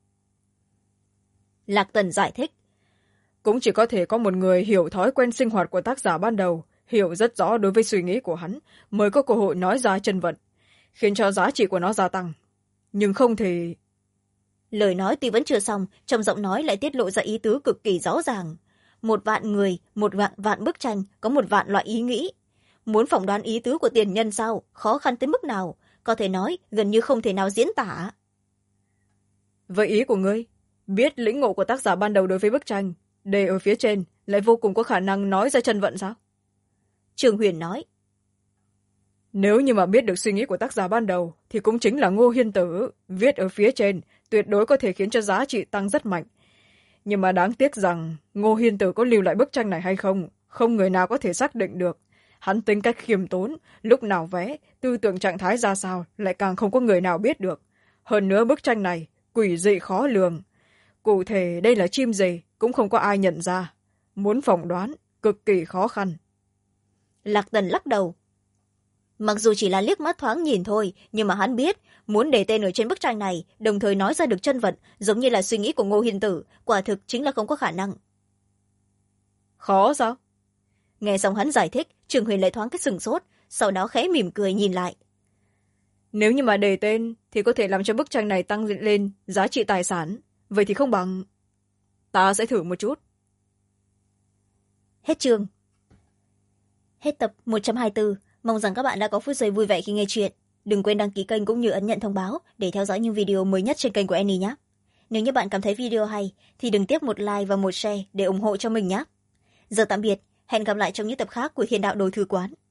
Lạc Tần giải thích. Cũng chỉ có thể có một người hiểu thói quen sinh hoạt của tác giả ban đầu, hiểu rất rõ đối với suy nghĩ của hắn, mới có cơ hội nói ra chân vận, khiến cho giá trị của nó gia tăng. Nhưng không thì... Lời nói tuy vẫn chưa xong, trong giọng nói lại tiết lộ ra ý tứ cực kỳ rõ ràng. 1.000 người, 1.000 bức tranh, có 1.000 loại ý nghĩ. Muốn phỏng đoán ý tứ của tiền nhân sao, khó khăn tới mức nào, có thể nói gần như không thể nào diễn tả. Vậy ý của ngươi, biết lĩnh ngộ của tác giả ban đầu đối với bức tranh, đề ở phía trên, lại vô cùng có khả năng nói ra chân vận sao? Trương Huyền nói. Nếu như mà biết được suy nghĩ của tác giả ban đầu, thì cũng chính là Ngô Hiên Tử, viết ở phía trên, tuyệt đối có thể khiến cho giá trị tăng rất mạnh. Nhưng mà đáng tiếc rằng, Ngô Hiên Tử có lưu lại bức tranh này hay không, không người nào có thể xác định được. Hắn tính cách khiêm tốn, lúc nào vẽ, tư tưởng trạng thái ra sao, lại càng không có người nào biết được. Hơn nữa bức tranh này, quỷ dị khó lường. Cụ thể đây là chim gì, cũng không có ai nhận ra. Muốn phỏng đoán, cực kỳ khó khăn. Lạc Tần lắc đầu. Mặc dù chỉ là liếc mắt thoáng nhìn thôi, nhưng mà hắn biết, muốn để tên ở trên bức tranh này, đồng thời nói ra được chân vận, giống như là suy nghĩ của Ngô Hiền Tử, quả thực chính là không có khả năng. Khó sao? Nghe xong hắn giải thích, Trường Huyền lại thoáng cái sừng sốt, sau đó khẽ mỉm cười nhìn lại. Nếu như mà đề tên, thì có thể làm cho bức tranh này tăng lên giá trị tài sản. Vậy thì không bằng... Ta sẽ thử một chút. Hết chương. Hết tập 124. Mong rằng các bạn đã có phút giây vui vẻ khi nghe chuyện. Đừng quên đăng ký kênh cũng như ấn nhận thông báo để theo dõi những video mới nhất trên kênh của Annie nhé. Nếu như bạn cảm thấy video hay thì đừng tiếc một like và một share để ủng hộ cho mình nhé. Giờ tạm biệt, hẹn gặp lại trong những tập khác của Thiên Đạo Đồ Thư Quán.